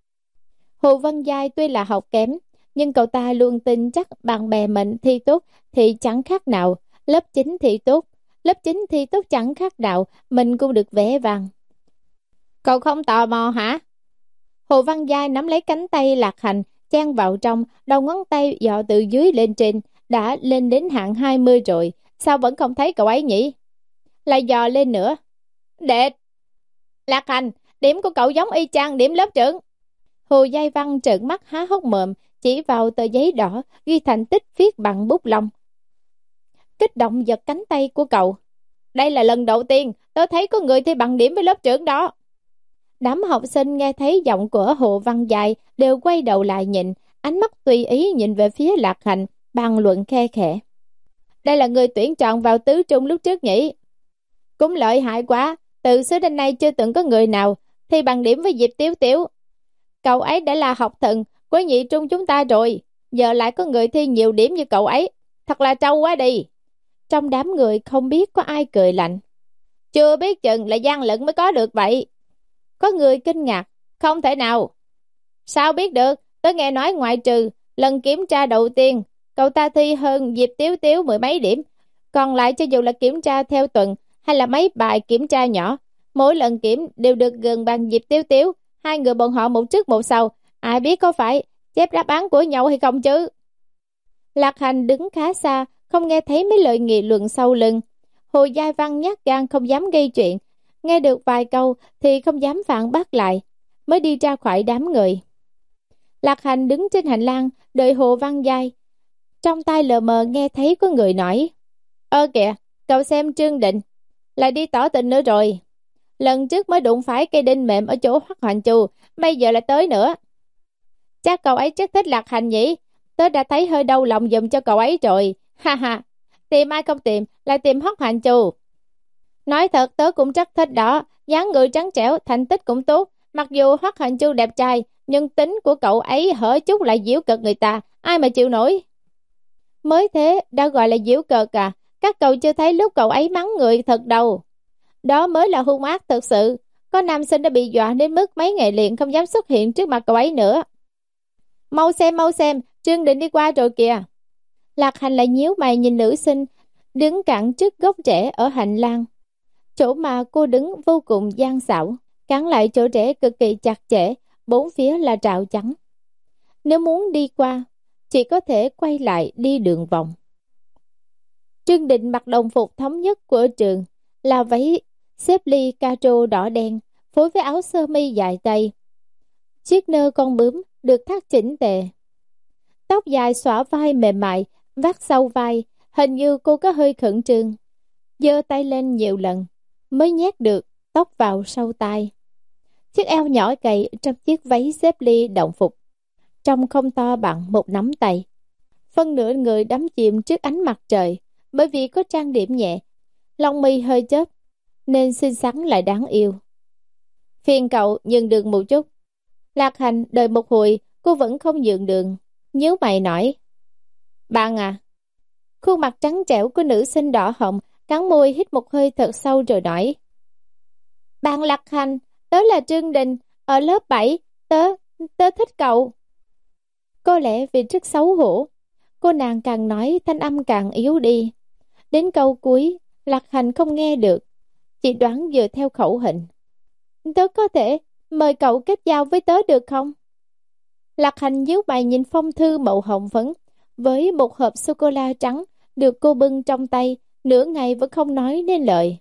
Hồ Văn Giai tuy là học kém, nhưng cậu ta luôn tin chắc bạn bè mình thi tốt thì chẳng khác nào lớp chín thi tốt. Lớp chín thi tốt chẳng khác nào mình cũng được vẻ vàng. Cậu không tò mò hả? Hồ Văn Giai nắm lấy cánh tay Lạc Hành, chen vào trong, đầu ngón tay dò từ dưới lên trên, đã lên đến hạng hai mươi rồi, sao vẫn không thấy cậu ấy nhỉ? Lại dò lên nữa. Đệ! Lạc Hành, điểm của cậu giống y chang điểm lớp trưởng. Hồ Giai Văn trợn mắt há hốc mồm, chỉ vào tờ giấy đỏ, ghi thành tích viết bằng bút lông. Kích động giật cánh tay của cậu. Đây là lần đầu tiên tớ thấy có người thi bằng điểm với lớp trưởng đó. Đám học sinh nghe thấy giọng của Hồ Văn Giai đều quay đầu lại nhìn, ánh mắt tùy ý nhìn về phía Lạc Hành, bàn luận khe khẽ. Đây là người tuyển chọn vào tứ trung lúc trước nhỉ? Cũng lợi hại quá, từ xưa đến nay chưa từng có người nào thi bằng điểm với Diệp Tiếu Tiếu. Cậu ấy đã là học thần của nhị trung chúng ta rồi, giờ lại có người thi nhiều điểm như cậu ấy, thật là trâu quá đi. Trong đám người không biết có ai cười lạnh. Chưa biết chừng là gian lận mới có được vậy. Có người kinh ngạc, không thể nào. Sao biết được, tớ nghe nói ngoại trừ lần kiểm tra đầu tiên, cậu ta thi hơn Diệp Tiếu Tiếu mười mấy điểm. Còn lại cho dù là kiểm tra theo tuần hay là mấy bài kiểm tra nhỏ, mỗi lần kiểm đều được gần bằng Diệp Tiếu Tiếu. Hai người bọn họ một trước một sau, ai biết có phải chép đáp án của nhau hay không chứ? Lạc Hành đứng khá xa, không nghe thấy mấy lời nghị luận sau lưng. Hồ Giai Văn nhát gan không dám gây chuyện, nghe được vài câu thì không dám phản bác lại, mới đi ra khỏi đám người. Lạc Hành đứng trên hành lang đợi Hồ Văn Giai, trong tai lờ mờ nghe thấy có người nói: Ơ kìa, cậu xem Trương Định lại đi tỏ tình nữa rồi. Lần trước mới đụng phải cây đinh mềm ở chỗ Hoắc Hoành Trù, bây giờ lại tới nữa. Chắc cậu ấy rất thích Lạc Hành nhỉ? Tớ đã thấy hơi đau lòng giùm cho cậu ấy rồi. Ha ha, tìm ai không tìm, lại tìm Hoắc Hoành Trù. Nói thật tớ cũng rất thích đó, dáng người trắng trẻo, thành tích cũng tốt. Mặc dù Hoắc Hoành Trù đẹp trai, nhưng tính của cậu ấy hở chút lại giễu cợt người ta, ai mà chịu nổi. Mới thế đã gọi là giễu cợt à? Các cậu chưa thấy lúc cậu ấy mắng người thật đâu. Đó mới là hung ác thật sự. Có nam sinh đã bị dọa đến mức mấy ngày liền không dám xuất hiện trước mặt cậu ấy nữa. Mau xem mau xem, Trương Định đi qua rồi kìa. Lạc Hành lại nhíu mày nhìn nữ sinh đứng cản trước gốc rễ ở hành lang. Chỗ mà cô đứng vô cùng gian xảo, cản lại chỗ rễ cực kỳ chặt chẽ, bốn phía là rào chắn. Nếu muốn đi qua, chỉ có thể quay lại đi đường vòng. Trương Định mặc đồng phục thống nhất của trường, là váy xếp ly caro đỏ đen, phối với áo sơ mi dài tay. Chiếc nơ con bướm được thắt chỉnh tề. Tóc dài xõa vai mềm mại, vắt sau vai, hình như cô có hơi khẩn trương. Giơ tay lên nhiều lần, mới nhét được tóc vào sau tai. Chiếc eo nhỏ gầy trong chiếc váy xếp ly đồng phục, trông không to bằng một nắm tay. Phân nửa người đắm chìm trước ánh mặt trời, bởi vì có trang điểm nhẹ, lông mi hơi chớp, nên xinh xắn lại đáng yêu. Phiền cậu nhường đường một chút. Lạc Hành đợi một hồi, cô vẫn không nhường đường, nhíu mày nói: Bạn à? Khuôn mặt trắng trẻo của nữ sinh đỏ hồng, cắn môi hít một hơi thật sâu rồi nói: Bạn Lạc Hành, tớ là Trương Đình, ở lớp bảy, tớ, tớ thích cậu. Có lẽ vì rất xấu hổ, cô nàng càng nói thanh âm càng yếu đi. Đến câu cuối, Lạc Hành không nghe được, chỉ đoán dựa theo khẩu hình. Tớ có thể mời cậu kết giao với tớ được không? Lạc Hành nhíu mày nhìn phong thư màu hồng phấn với một hộp sô-cô-la trắng được cô bưng trong tay, nửa ngày vẫn không nói nên lời.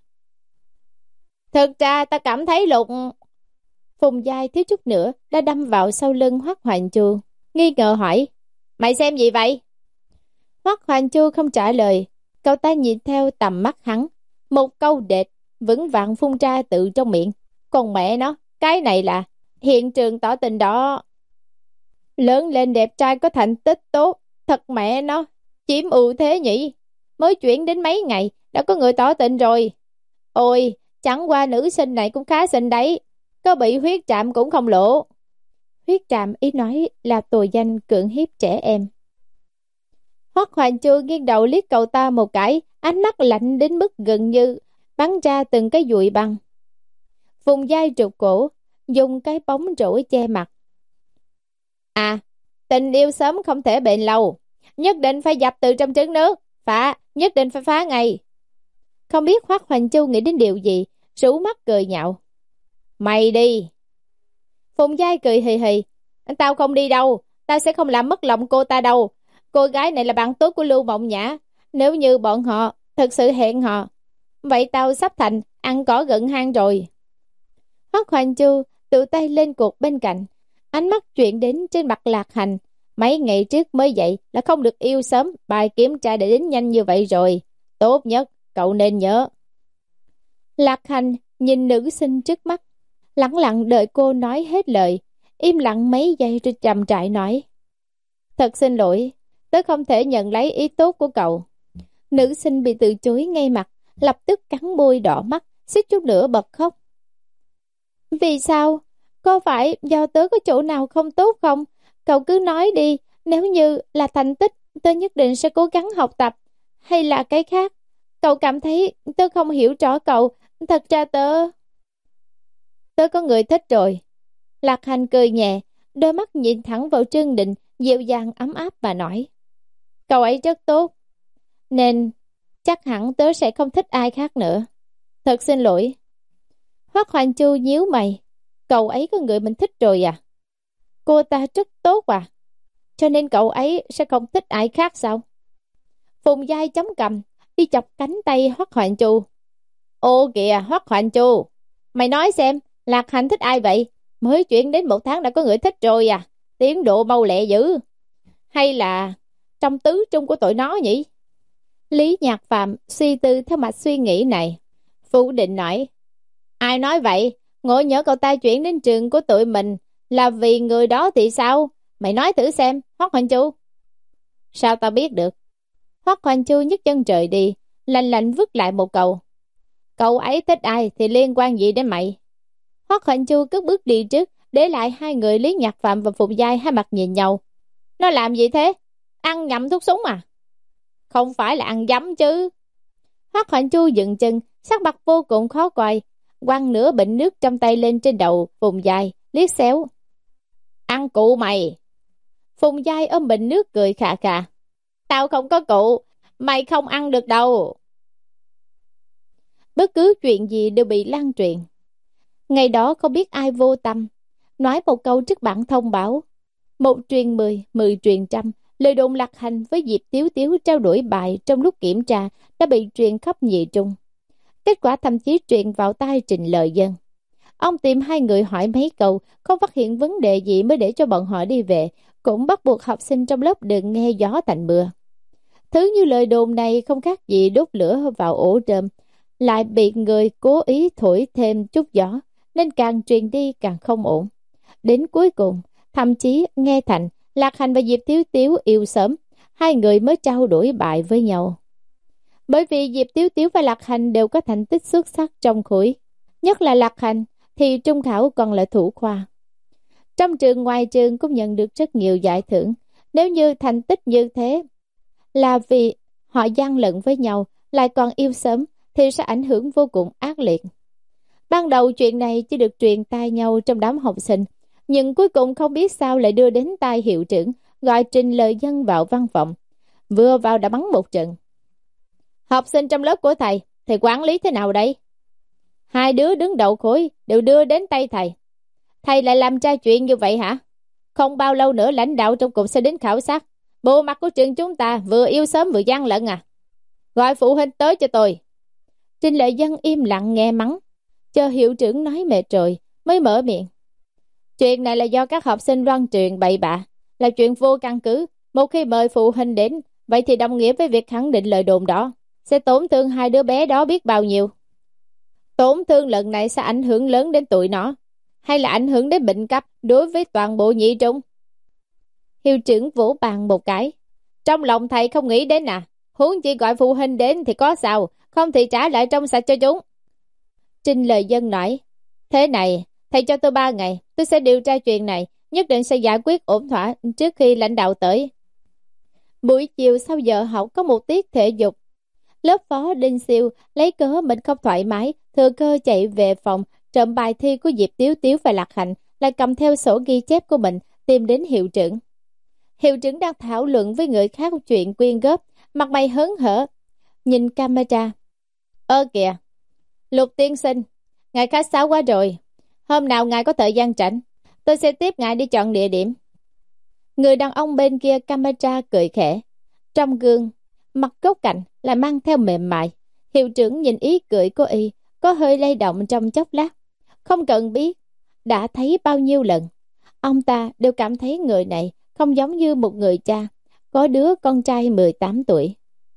Thực ra ta cảm thấy Lục... Phùng Giai thiếu chút nữa đã đâm vào sau lưng Hoắc Hoành Chu, nghi ngờ hỏi: Mày xem gì vậy? Hoắc Hoành Chu không trả lời, cậu ta nhìn theo tầm mắt hắn, một câu đệt vững vàng phun ra tự trong miệng. Còn mẹ nó, cái này là hiện trường tỏ tình đó. Lớn lên đẹp trai có thành tích tốt, thật mẹ nó, chiếm ưu thế nhỉ. Mới chuyển đến mấy ngày, đã có người tỏ tình rồi. Ôi, chẳng qua nữ sinh này cũng khá xinh đấy, có bị huyết trạm cũng không lộ. Huyết trạm ý nói là tội danh cưỡng hiếp trẻ em. Hoắc Hoành Chu nghiêng đầu liếc cậu ta một cái, ánh mắt lạnh đến mức gần như bắn ra từng cái dụi băng. Phùng Giai trục cổ, dùng cái bóng rổ che mặt. À, tình yêu sớm không thể bền lâu, nhất định phải dập từ trong trứng nước, phá, nhất định phải phá ngay. Không biết Hoắc Hoành Chu nghĩ đến điều gì, rủ mắt cười nhạo. Mày đi. Phùng Giai cười hì hì. Tao không đi đâu, tao sẽ không làm mất lòng cô ta đâu. Cô gái này là bạn tốt của Lưu Mộng Nhã. Nếu như bọn họ thật sự hẹn họ, vậy tao sắp thành ăn cỏ gần hang rồi. Hoắc Hoành Chu tự tay lên cuộc bên cạnh, ánh mắt chuyển đến trên mặt Lạc Hành. Mấy ngày trước mới dậy là không được yêu sớm, bài kiểm tra đã đến nhanh như vậy rồi. Tốt nhất cậu nên nhớ. Lạc Hành nhìn nữ sinh trước mắt, lặng lặng đợi cô nói hết lời, im lặng mấy giây rồi trầm trại nói: Thật xin lỗi, tớ không thể nhận lấy ý tốt của cậu. Nữ sinh bị từ chối ngay mặt, lập tức cắn môi đỏ mắt, suýt chút nữa bật khóc. Vì sao? Có phải do tớ có chỗ nào không tốt không? Cậu cứ nói đi, nếu như là thành tích, tớ nhất định sẽ cố gắng học tập. Hay là cái khác? Cậu cảm thấy tớ không hiểu rõ cậu, thật ra tớ... Tớ có người thích rồi. Lạc Hành cười nhẹ, đôi mắt nhìn thẳng vào Trương Định, dịu dàng ấm áp và nói: Cậu ấy rất tốt, nên chắc hẳn tớ sẽ không thích ai khác nữa. Thật xin lỗi. Hoắc Hoành Chu nhíu mày. Cậu ấy có người mình thích rồi à? Cô ta rất tốt à? Cho nên cậu ấy sẽ không thích ai khác sao? Phùng Giai chống cằm, đi chọc cánh tay Hoắc Hoành Chu. Ô kìa Hoắc Hoành Chu, mày nói xem, Lạc Hành thích ai vậy? Mới chuyển đến một tháng đã có người thích rồi à? Tiến độ mau lẹ dữ. Hay là trong tứ trung của tụi nó nhỉ? Lý Nhạc Phạm suy tư theo mạch suy nghĩ này. Phủ định nói: Ai nói vậy? Ngộ nhỡ cậu ta chuyển đến trường của tụi mình là vì người đó thì sao? Mày nói thử xem, Hoắc Hoành Chu. Sao tao biết được? Hoắc Hoành Chu nhấc chân trời đi, lạnh lạnh vứt lại một câu: Cậu ấy thích ai thì liên quan gì đến mày? Hoắc Hoành Chu cất bước đi trước, để lại hai người Lý Nhạc Phạm và Phùng Giai hai mặt nhìn nhau. Nó làm gì thế? Ăn nhầm thuốc súng à? Không phải là ăn dấm chứ. Hoắc Hoành Chu dựng chân, sắc mặt vô cùng khó coi, quăng nửa bình nước trong tay lên trên đầu Phùng Giai, liếc xéo. Ăn cụ mày. Phùng Giai ôm bình nước cười khà khà. Tao không có cụ, mày không ăn được đâu. Bất cứ chuyện gì đều bị lan truyền. Ngày đó không biết ai vô tâm nói một câu trước bản thông báo. Một truyền mười, mười truyền trăm. Lời đồn Lạc Hành với Diệp Tiếu Tiếu trao đổi bài trong lúc kiểm tra đã bị truyền khắp nhị trung. Kết quả thậm chí truyền vào tai Trình Lợi Dân. Ông tìm hai người hỏi mấy câu, không phát hiện vấn đề gì mới để cho bọn họ đi về, cũng bắt buộc học sinh trong lớp đừng nghe gió thành mưa. Thứ như lời đồn này không khác gì đốt lửa vào ổ rơm, lại bị người cố ý thổi thêm chút gió, nên càng truyền đi càng không ổn. Đến cuối cùng, thậm chí nghe thành Lạc Hành và Diệp Tiếu Tiếu yêu sớm, hai người mới trao đổi bài với nhau. Bởi vì Diệp Tiếu Tiếu và Lạc Hành đều có thành tích xuất sắc trong khối, nhất là Lạc Hành thì trung khảo còn là thủ khoa. Trong trường ngoài trường cũng nhận được rất nhiều giải thưởng. Nếu như thành tích như thế là vì họ gian lận với nhau, lại còn yêu sớm, thì sẽ ảnh hưởng vô cùng ác liệt. Ban đầu chuyện này chỉ được truyền tai nhau trong đám học sinh, nhưng cuối cùng không biết sao lại đưa đến tai hiệu trưởng, gọi Trình Lợi Dân vào văn phòng. Vừa vào đã bắn một trận. Học sinh trong lớp của thầy, thầy quản lý thế nào đây? Hai đứa đứng đầu khối đều đưa đến tay thầy. Thầy lại làm ra chuyện như vậy hả? Không bao lâu nữa lãnh đạo trong cục sẽ đến khảo sát. Bộ mặt của trường chúng ta vừa yêu sớm vừa gian lận à? Gọi phụ huynh tới cho tôi. Trình Lệ Dân im lặng nghe mắng, chờ hiệu trưởng nói mệt rồi mới mở miệng. Chuyện này là do các học sinh loan truyền bậy bạ, là chuyện vô căn cứ. Một khi mời phụ huynh đến, vậy thì đồng nghĩa với việc khẳng định lời đồn đó sẽ tổn thương hai đứa bé đó biết bao nhiêu. Tổn thương lần này sẽ ảnh hưởng lớn đến tụi nó, hay là ảnh hưởng đến bệnh cấp đối với toàn bộ nhị trung? Hiệu trưởng vỗ bàn một cái. Trong lòng thầy không nghĩ đến à? Huống chỉ gọi phụ huynh đến thì có sao, không thì trả lại trong sạch cho chúng. Trình Lời Dân nói, thế này, thầy cho tôi ba ngày, tôi sẽ điều tra chuyện này, nhất định sẽ giải quyết ổn thỏa trước khi lãnh đạo tới. Buổi chiều sau giờ học có một tiết thể dục. Lớp phó Đinh Siêu lấy cớ mình không thoải mái, thừa cơ chạy về phòng, trộm bài thi của Diệp Tiếu Tiếu và Lạc Hạnh, lại cầm theo sổ ghi chép của mình, tìm đến hiệu trưởng. Hiệu trưởng đang thảo luận với người khác chuyện quyên góp, mặt mày hớn hở, nhìn camera. Ơ kìa, Lục tiên sinh, ngài khách sáo quá rồi. Hôm nào ngài có thời gian rảnh, tôi sẽ tiếp ngài đi chọn địa điểm. Người đàn ông bên kia camera cười khẽ. Trong gương, mặt góc cạnh lại mang theo mềm mại. Hiệu trưởng nhìn ý cười của y, có hơi lay động trong chốc lát. Không cần biết, đã thấy bao nhiêu lần, ông ta đều cảm thấy người này không giống như một người cha, có đứa con trai mười tám tuổi.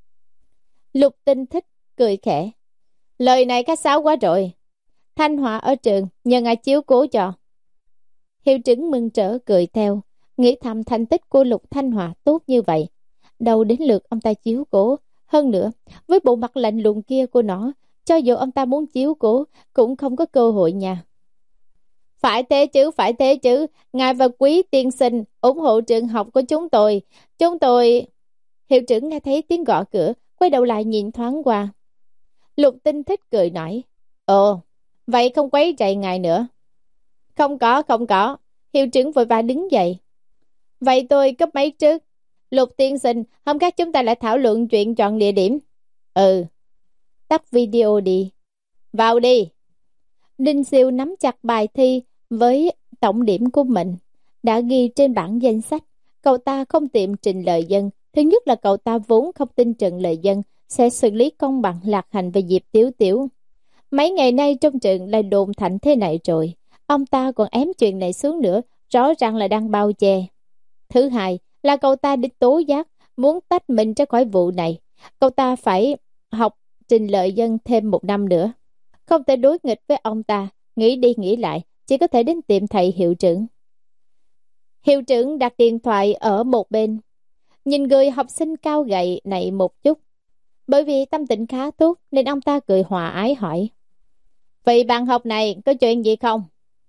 Lục Tinh Thích cười khẽ. Lời này khách sáo quá rồi. Thanh Hòa ở trường, nhờ ngài chiếu cố cho. Hiệu trưởng mừng rỡ cười theo, nghĩ thầm thành tích của Lục Thanh Hòa tốt như vậy, đâu đến lượt ông ta chiếu cố. Hơn nữa, với bộ mặt lạnh lùng kia của nó, cho dù ông ta muốn chiếu cố cũng không có cơ hội nha. Phải thế chứ, phải thế chứ, ngài và quý tiên sinh ủng hộ trường học của chúng tôi. Chúng tôi... Hiệu trưởng nghe thấy tiếng gõ cửa, quay đầu lại nhìn thoáng qua. Lục Tinh Thích cười nói, ồ, vậy không quấy rầy ngài nữa. Không có, không có. Hiệu trưởng vội vã đứng dậy. Vậy tôi cấp mấy trước. Lục tiên sinh, hôm khác chúng ta lại thảo luận chuyện chọn địa điểm. Ừ. Tắt video đi. Vào đi. Đinh Siêu nắm chặt bài thi với tổng điểm của mình, đã ghi trên bảng danh sách. Cậu ta không tiệm Trình Lời Dân. Thứ nhất là cậu ta vốn không tin Trình Lời Dân sẽ xử lý công bằng Lạc Hành và Diệp Tiếu Tiếu. Mấy ngày nay trong trường lại đồn thành thế này rồi, ông ta còn ém chuyện này xuống nữa, rõ ràng là đang bao che. Thứ hai là cậu ta đi tố giác, muốn tách mình ra khỏi vụ này. Cậu ta phải học Trình Lợi Dân thêm một năm nữa, không thể đối nghịch với ông ta. Nghĩ đi nghĩ lại, chỉ có thể đến tìm thầy hiệu trưởng. Hiệu trưởng đặt điện thoại ở một bên, nhìn người học sinh cao gầy này một chút. Bởi vì tâm tình khá tốt nên ông ta cười hòa ái hỏi, vậy bạn học này có chuyện gì không?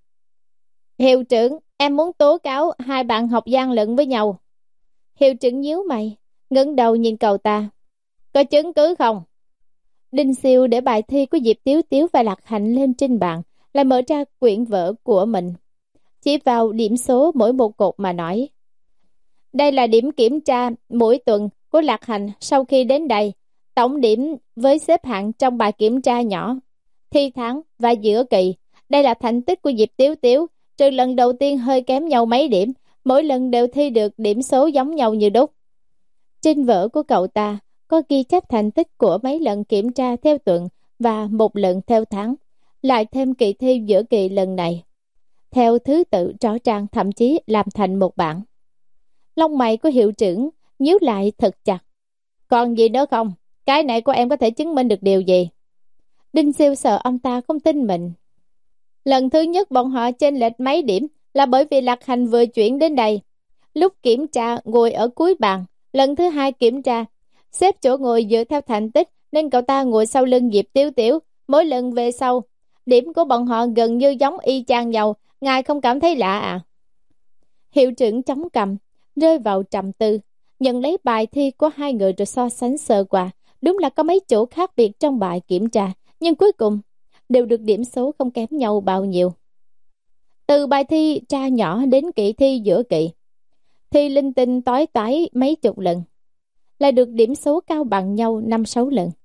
Hiệu trưởng, em muốn tố cáo hai bạn học gian lận với nhau. Hiệu trưởng nhíu mày, ngẩng đầu nhìn cậu ta. Có chứng cứ không? Đinh Siêu để bài thi của Diệp Tiếu Tiếu và Lạc Hạnh lên trên bàn, lại mở ra quyển vở của mình, chỉ vào điểm số mỗi một cột mà nói, đây là điểm kiểm tra mỗi tuần của Lạc Hạnh sau khi đến đây. Tổng điểm với xếp hạng trong bài kiểm tra nhỏ, thi tháng và giữa kỳ. Đây là thành tích của Diệp Tiếu Tiếu, trừ lần đầu tiên hơi kém nhau mấy điểm, mỗi lần đều thi được điểm số giống nhau như đúc. Trên vở của cậu ta có ghi chép thành tích của mấy lần kiểm tra theo tuần và một lần theo tháng, lại thêm kỳ thi giữa kỳ lần này, theo thứ tự rõ ràng, thậm chí làm thành một bảng. Lông mày của hiệu trưởng nhíu lại thật chặt. Còn gì nữa không? Cái này của em có thể chứng minh được điều gì? Đinh Siêu sợ ông ta không tin mình. Lần thứ nhất bọn họ chênh lệch mấy điểm là bởi vì Lạc Hành vừa chuyển đến đây. Lúc kiểm tra ngồi ở cuối bàn. Lần thứ hai kiểm tra, xếp chỗ ngồi dựa theo thành tích nên cậu ta ngồi sau lưng Diệp Tiếu Tiếu. Mỗi lần về sau, điểm của bọn họ gần như giống y chang nhau. Ngài không cảm thấy lạ à? Hiệu trưởng chống cằm, rơi vào trầm tư, nhận lấy bài thi của hai người rồi so sánh sơ qua. Đúng là có mấy chỗ khác biệt trong bài kiểm tra, nhưng cuối cùng đều được điểm số không kém nhau bao nhiêu. Từ bài thi tra nhỏ đến kỳ thi giữa kỳ, thi linh tinh tói toái mấy chục lần, lại được điểm số cao bằng nhau năm sáu lần.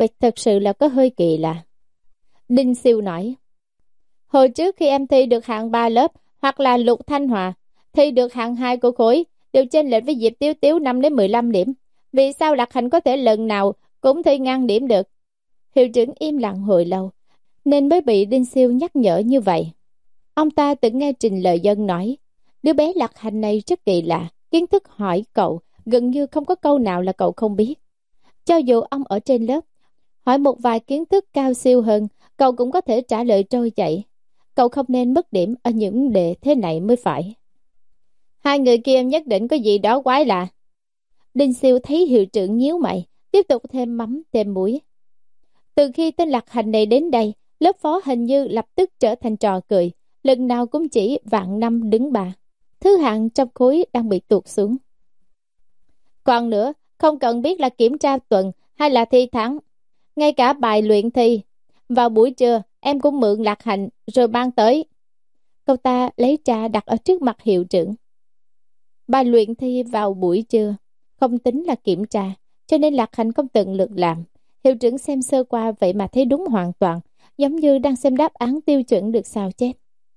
vậy thật sự là có hơi kỳ lạ. Đinh Siêu nói, hồi trước khi em thi được hạng ba lớp, hoặc là Lục Thanh Hòa thi được hạng hai của khối, đều chênh lệch với Diệp Tiếu Tiếu năm đến mười lăm điểm. Vì sao Lạc Hành có thể lần nào cũng thi ngang điểm được? Hiệu trưởng im lặng hồi lâu, nên mới bị Đinh Siêu nhắc nhở như vậy. Ông ta từng nghe Trình Lợi Dân nói, đứa bé Lạc Hành này rất kỳ lạ, kiến thức hỏi cậu, gần như không có câu nào là cậu không biết. Cho dù ông ở trên lớp, hỏi một vài kiến thức cao siêu hơn, cậu cũng có thể trả lời trôi chảy. Cậu không nên mất điểm ở những đề thế này mới phải. Hai người kia nhất định có gì đó quái lạ. Đinh Siêu thấy hiệu trưởng nhíu mày, tiếp tục thêm mắm thêm muối. Từ khi tên Lạc Hành này đến đây, lớp phó hình như lập tức trở thành trò cười, lần nào cũng chỉ vạn năm đứng bà. Thứ hạng trong khối đang bị tụt xuống. Còn nữa, không cần biết là kiểm tra tuần hay là thi tháng, ngay cả bài luyện thi, vào buổi trưa em cũng mượn Lạc Hành rồi mang tới. Cậu ta lấy trà đặt ở trước mặt hiệu trưởng. Bài luyện thi vào buổi trưa, không tính là kiểm tra, cho nên Lạc Hành không tận lực làm. Hiệu trưởng xem sơ qua vậy mà thấy đúng hoàn toàn, giống như đang xem đáp án tiêu chuẩn được sao chép.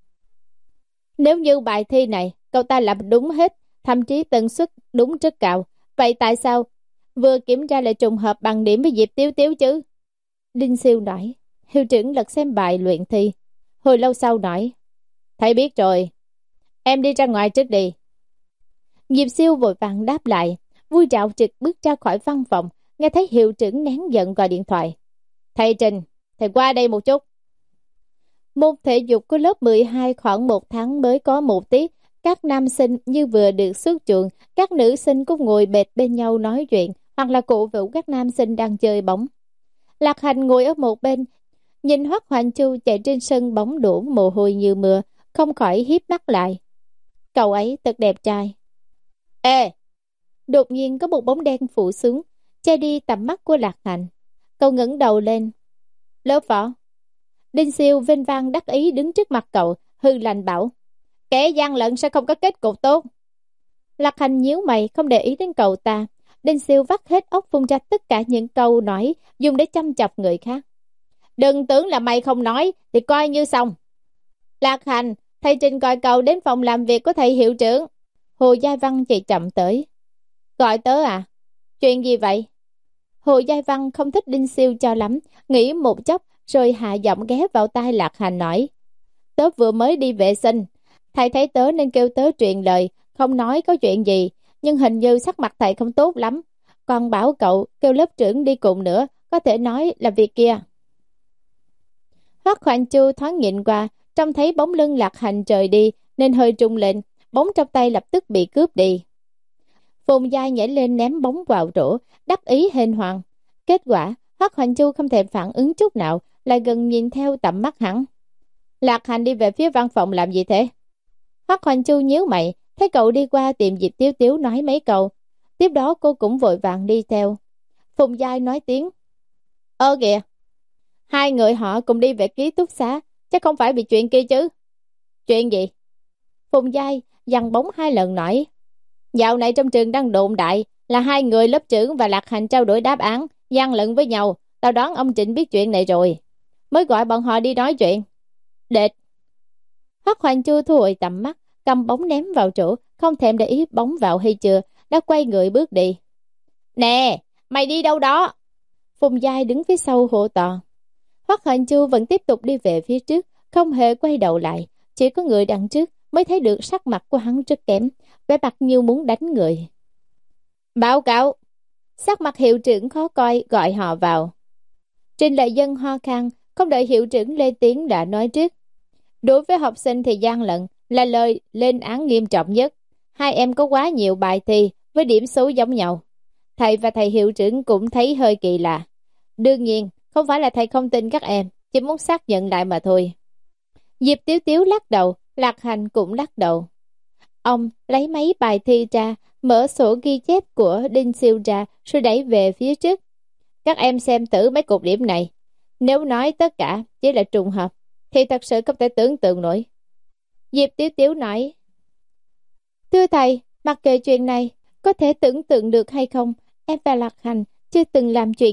Nếu như bài thi này cậu ta làm đúng hết, thậm chí tần suất đúng rất cao, vậy tại sao vừa kiểm tra lại trùng hợp bằng điểm với Diệp Tiếu Tiếu chứ? Đinh Siêu nói. Hiệu trưởng lật xem bài luyện thi, hồi lâu sau nói, thầy biết rồi, em đi ra ngoài trước đi. Diệp Siêu vội vàng đáp lại, vui rạo trực bước ra khỏi văn phòng, nghe thấy hiệu trưởng nén giận gọi điện thoại. Thầy Trình, thầy qua đây một chút. Môn thể dục của lớp mười hai khoảng một tháng mới có một tiết, các nam sinh như vừa được xuất chuộng, các nữ sinh cũng ngồi bệt bên nhau nói chuyện, hoặc là cổ vũ các nam sinh đang chơi bóng. Lạc Hành ngồi ở một bên, nhìn Hoắc Hoành Chu chạy trên sân bóng đổ mồ hôi như mưa, không khỏi híp mắt lại. Cậu ấy thật đẹp trai. Ê! Đột nhiên có một bóng đen phủ xuống, che đi tầm mắt của Lạc Hành. Cậu ngẩng đầu lên. Lớp phó. Đinh Siêu vinh vang đắc ý đứng trước mặt cậu, hư lạnh bảo, kẻ gian lận sẽ không có kết cục tốt. Lạc Hành nhíu mày không để ý đến cậu ta. Đinh Siêu vắt hết óc phun ra tất cả những câu nói dùng để chăm chọc người khác. Đừng tưởng là mày không nói thì coi như xong. Lạc Hành, thầy Trình gọi cậu đến phòng làm việc của thầy hiệu trưởng. Hồ Giai Văn chạy chậm tới. Gọi tớ à? Chuyện gì vậy? Hồ Giai Văn không thích Đinh Siêu cho lắm, nghĩ một chốc rồi hạ giọng ghé vào tai Lạc Hành nói, tớ vừa mới đi vệ sinh, thầy thấy tớ nên kêu tớ truyền lời, không nói có chuyện gì, nhưng hình như sắc mặt thầy không tốt lắm, còn bảo cậu kêu lớp trưởng đi cùng nữa, có thể nói là việc kia. Hoắc Hoành Chu thoáng nhìn qua, trông thấy bóng lưng Lạc Hành rời đi nên hơi trung lên, bóng trong tay lập tức bị cướp đi. Phùng Giai nhảy lên ném bóng vào rổ, đắc ý hên hoàng. Kết quả, Hoắc Hoành Chu không thèm phản ứng chút nào, lại gần nhìn theo tầm mắt hắn. Lạc Hành đi về phía văn phòng làm gì thế? Hoắc Hoành Chu nhíu mày, thấy cậu đi qua tìm Diệp Tiếu Tiếu nói mấy câu. Tiếp đó cô cũng vội vàng đi theo. Phùng Giai nói tiếng, ơ kìa, hai người họ cùng đi về ký túc xá, chắc không phải bị chuyện kia chứ? Chuyện gì? Phùng Giai giằng bóng hai lần nói, dạo này trong trường đang đồn đại là hai người lớp trưởng và Lạc Hành trao đổi đáp án, gian lận với nhau. Tao đoán ông Trịnh biết chuyện này rồi, mới gọi bọn họ đi nói chuyện. Đệt! Hoắc Hoành Chu thu hồi tầm mắt, cầm bóng ném vào chỗ, không thèm để ý bóng vào hay chưa, đã quay người bước đi. Nè, mày đi đâu đó? Phùng Giai đứng phía sau hô to. Hoắc Hoành Chu vẫn tiếp tục đi về phía trước, không hề quay đầu lại, chỉ có người đằng trước mới thấy được sắc mặt của hắn rất kém, vẻ mặt như muốn đánh người. Báo cáo! Sắc mặt hiệu trưởng khó coi gọi họ vào. Trình Lợi Dân ho khan, không đợi hiệu trưởng lên tiếng đã nói trước. Đối với học sinh thì gian lận là lời lên án nghiêm trọng nhất. Hai em có quá nhiều bài thi với điểm số giống nhau. Thầy và thầy hiệu trưởng cũng thấy hơi kỳ lạ. Đương nhiên, không phải là thầy không tin các em, chỉ muốn xác nhận lại mà thôi. Diệp Tiếu Tiếu lắc đầu, Lạc Hành cũng lắc đầu. Ông lấy mấy bài thi ra, mở sổ ghi chép của Đinh Siêu ra, rồi đẩy về phía trước. Các em xem thử mấy cột điểm này. Nếu nói tất cả chỉ là trùng hợp, thì thật sự không thể tưởng tượng nổi. Diệp Tiếu Tiếu nói, thưa thầy, mặc kệ chuyện này, có thể tưởng tượng được hay không, em và Lạc Hành chưa từng làm chuyện gì.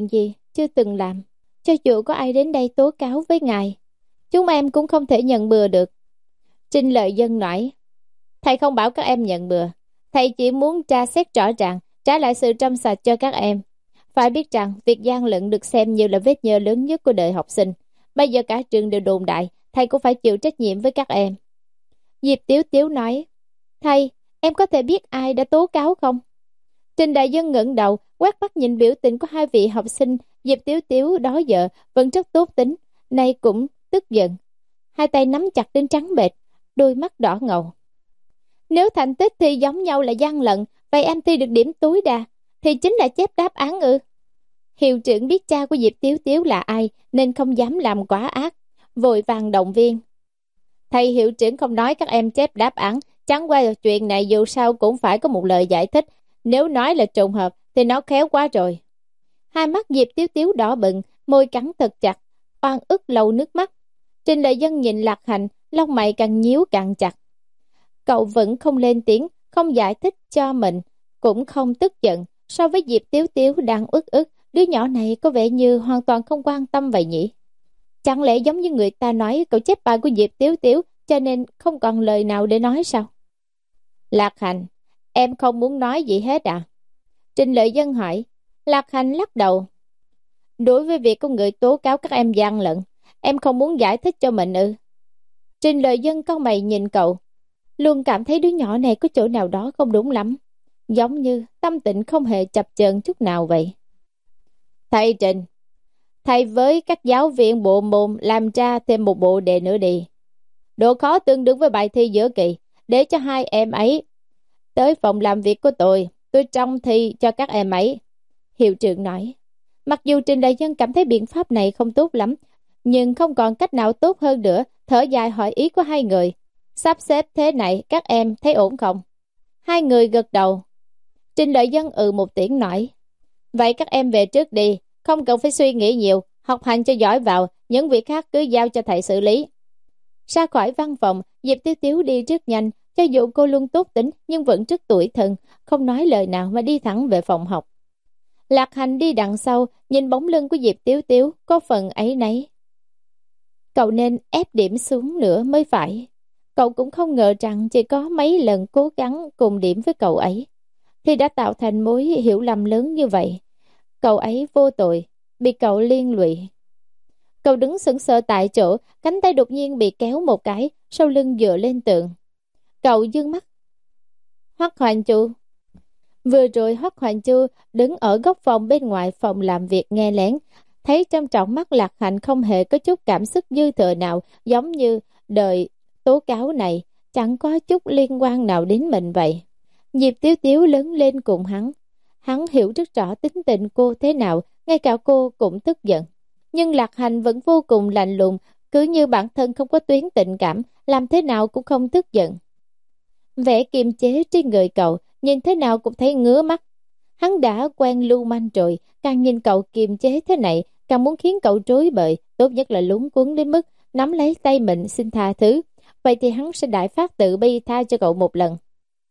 chưa từng làm. Cho dù có ai đến đây tố cáo với ngài, chúng em cũng không thể nhận bừa được. Trình Lợi Dân nói, thầy không bảo các em nhận bừa. Thầy chỉ muốn tra xét rõ ràng, trả lại sự trong sạch cho các em. Phải biết rằng, việc gian lận được xem như là vết nhơ lớn nhất của đời học sinh. Bây giờ cả trường đều đồn đại, thầy cũng phải chịu trách nhiệm với các em. Diệp Tiếu Tiếu nói, thầy, em có thể biết ai đã tố cáo không? Trình Đại Dân ngẩng đầu, quét mắt nhìn biểu tình của hai vị học sinh. Diệp Tiếu Tiếu đó giờ vẫn rất tốt tính, nay cũng tức giận. Hai tay nắm chặt đến trắng bệch, đôi mắt đỏ ngầu. Nếu thành tích thi giống nhau là gian lận, vậy em thi được điểm tối đa, thì chính là chép đáp án ư? Hiệu trưởng biết cha của Diệp Tiếu Tiếu là ai, nên không dám làm quá ác, vội vàng động viên. Thầy hiệu trưởng không nói các em chép đáp án, chẳng qua là chuyện này dù sao cũng phải có một lời giải thích. Nếu nói là trùng hợp, thì nó khéo quá rồi. Hai mắt Diệp Tiếu Tiếu đỏ bừng, môi cắn thật chặt, oan ức lau nước mắt. Trình Lợi Dân nhìn Lạc Hành, lông mày càng nhíu càng chặt. Cậu vẫn không lên tiếng, không giải thích cho mình, cũng không tức giận. So với Diệp Tiếu Tiếu đang ức ức, đứa nhỏ này có vẻ như hoàn toàn không quan tâm vậy nhỉ? Chẳng lẽ giống như người ta nói cậu chép bài của Diệp Tiếu Tiếu, cho nên không còn lời nào để nói sao? Lạc Hành, em không muốn nói gì hết à? Trình Lợi Dân hỏi. Lạc Hành lắc đầu. Đối với việc có người tố cáo các em gian lận, em không muốn giải thích cho mình ư? Trình Lợi Dân cau mày nhìn cậu, luôn cảm thấy đứa nhỏ này có chỗ nào đó không đúng lắm, giống như tâm tình không hề chập chờn chút nào vậy. Thầy Trình, thầy với các giáo viên bộ môn làm ra thêm một bộ đề nữa đi. Độ khó tương đương với bài thi giữa kỳ, để cho hai em ấy tới phòng làm việc của tôi, tôi trông thi cho các em ấy. Hiệu trưởng nói. Mặc dù Trình Đại Dân cảm thấy biện pháp này không tốt lắm, nhưng không còn cách nào tốt hơn nữa, thở dài hỏi ý của hai người. Sắp xếp thế này các em thấy ổn không? Hai người gật đầu. Trình Lợi Dân ừ một tiếng nói. Vậy các em về trước đi, không cần phải suy nghĩ nhiều, học hành cho giỏi vào, những việc khác cứ giao cho thầy xử lý. Ra khỏi văn phòng, Diệp Tiếu Tiếu đi rất nhanh, cho dù cô luôn tốt tính nhưng vẫn rất tủi thân, không nói lời nào mà đi thẳng về phòng học. Lạc Hành đi đằng sau, nhìn bóng lưng của Diệp Tiếu Tiếu, có phần áy náy. Cậu nên ép điểm xuống nữa mới phải. Cậu cũng không ngờ rằng chỉ có mấy lần cố gắng cùng điểm với cậu ấy, thì đã tạo thành mối hiểu lầm lớn như vậy. Cậu ấy vô tội, bị cậu liên lụy. Cậu đứng sững sờ tại chỗ, cánh tay đột nhiên bị kéo một cái, sau lưng dựa lên tường. Cậu dương mắt. Hoắc Hoành Chu. Vừa rồi Hoắc Hoành Chu đứng ở góc phòng bên ngoài phòng làm việc nghe lén, thấy trong trọng mắt Lạc Hành không hề có chút cảm xúc dư thừa nào, giống như đời tố cáo này chẳng có chút liên quan nào đến mình vậy. Diệp Tiếu Tiếu lớn lên cùng hắn. Hắn hiểu rất rõ tính tình cô thế nào, ngay cả cô cũng tức giận. Nhưng Lạc Hành vẫn vô cùng lạnh lùng, cứ như bản thân không có tuyến tình cảm, làm thế nào cũng không tức giận. Vẻ kiềm chế trên người cậu, nhìn thế nào cũng thấy ngứa mắt. Hắn đã quen lưu manh rồi, càng nhìn cậu kiềm chế thế này, càng muốn khiến cậu rối bời, tốt nhất là luống cuống đến mức nắm lấy tay mình xin tha thứ. Vậy thì hắn sẽ đại phát tự bi tha cho cậu một lần.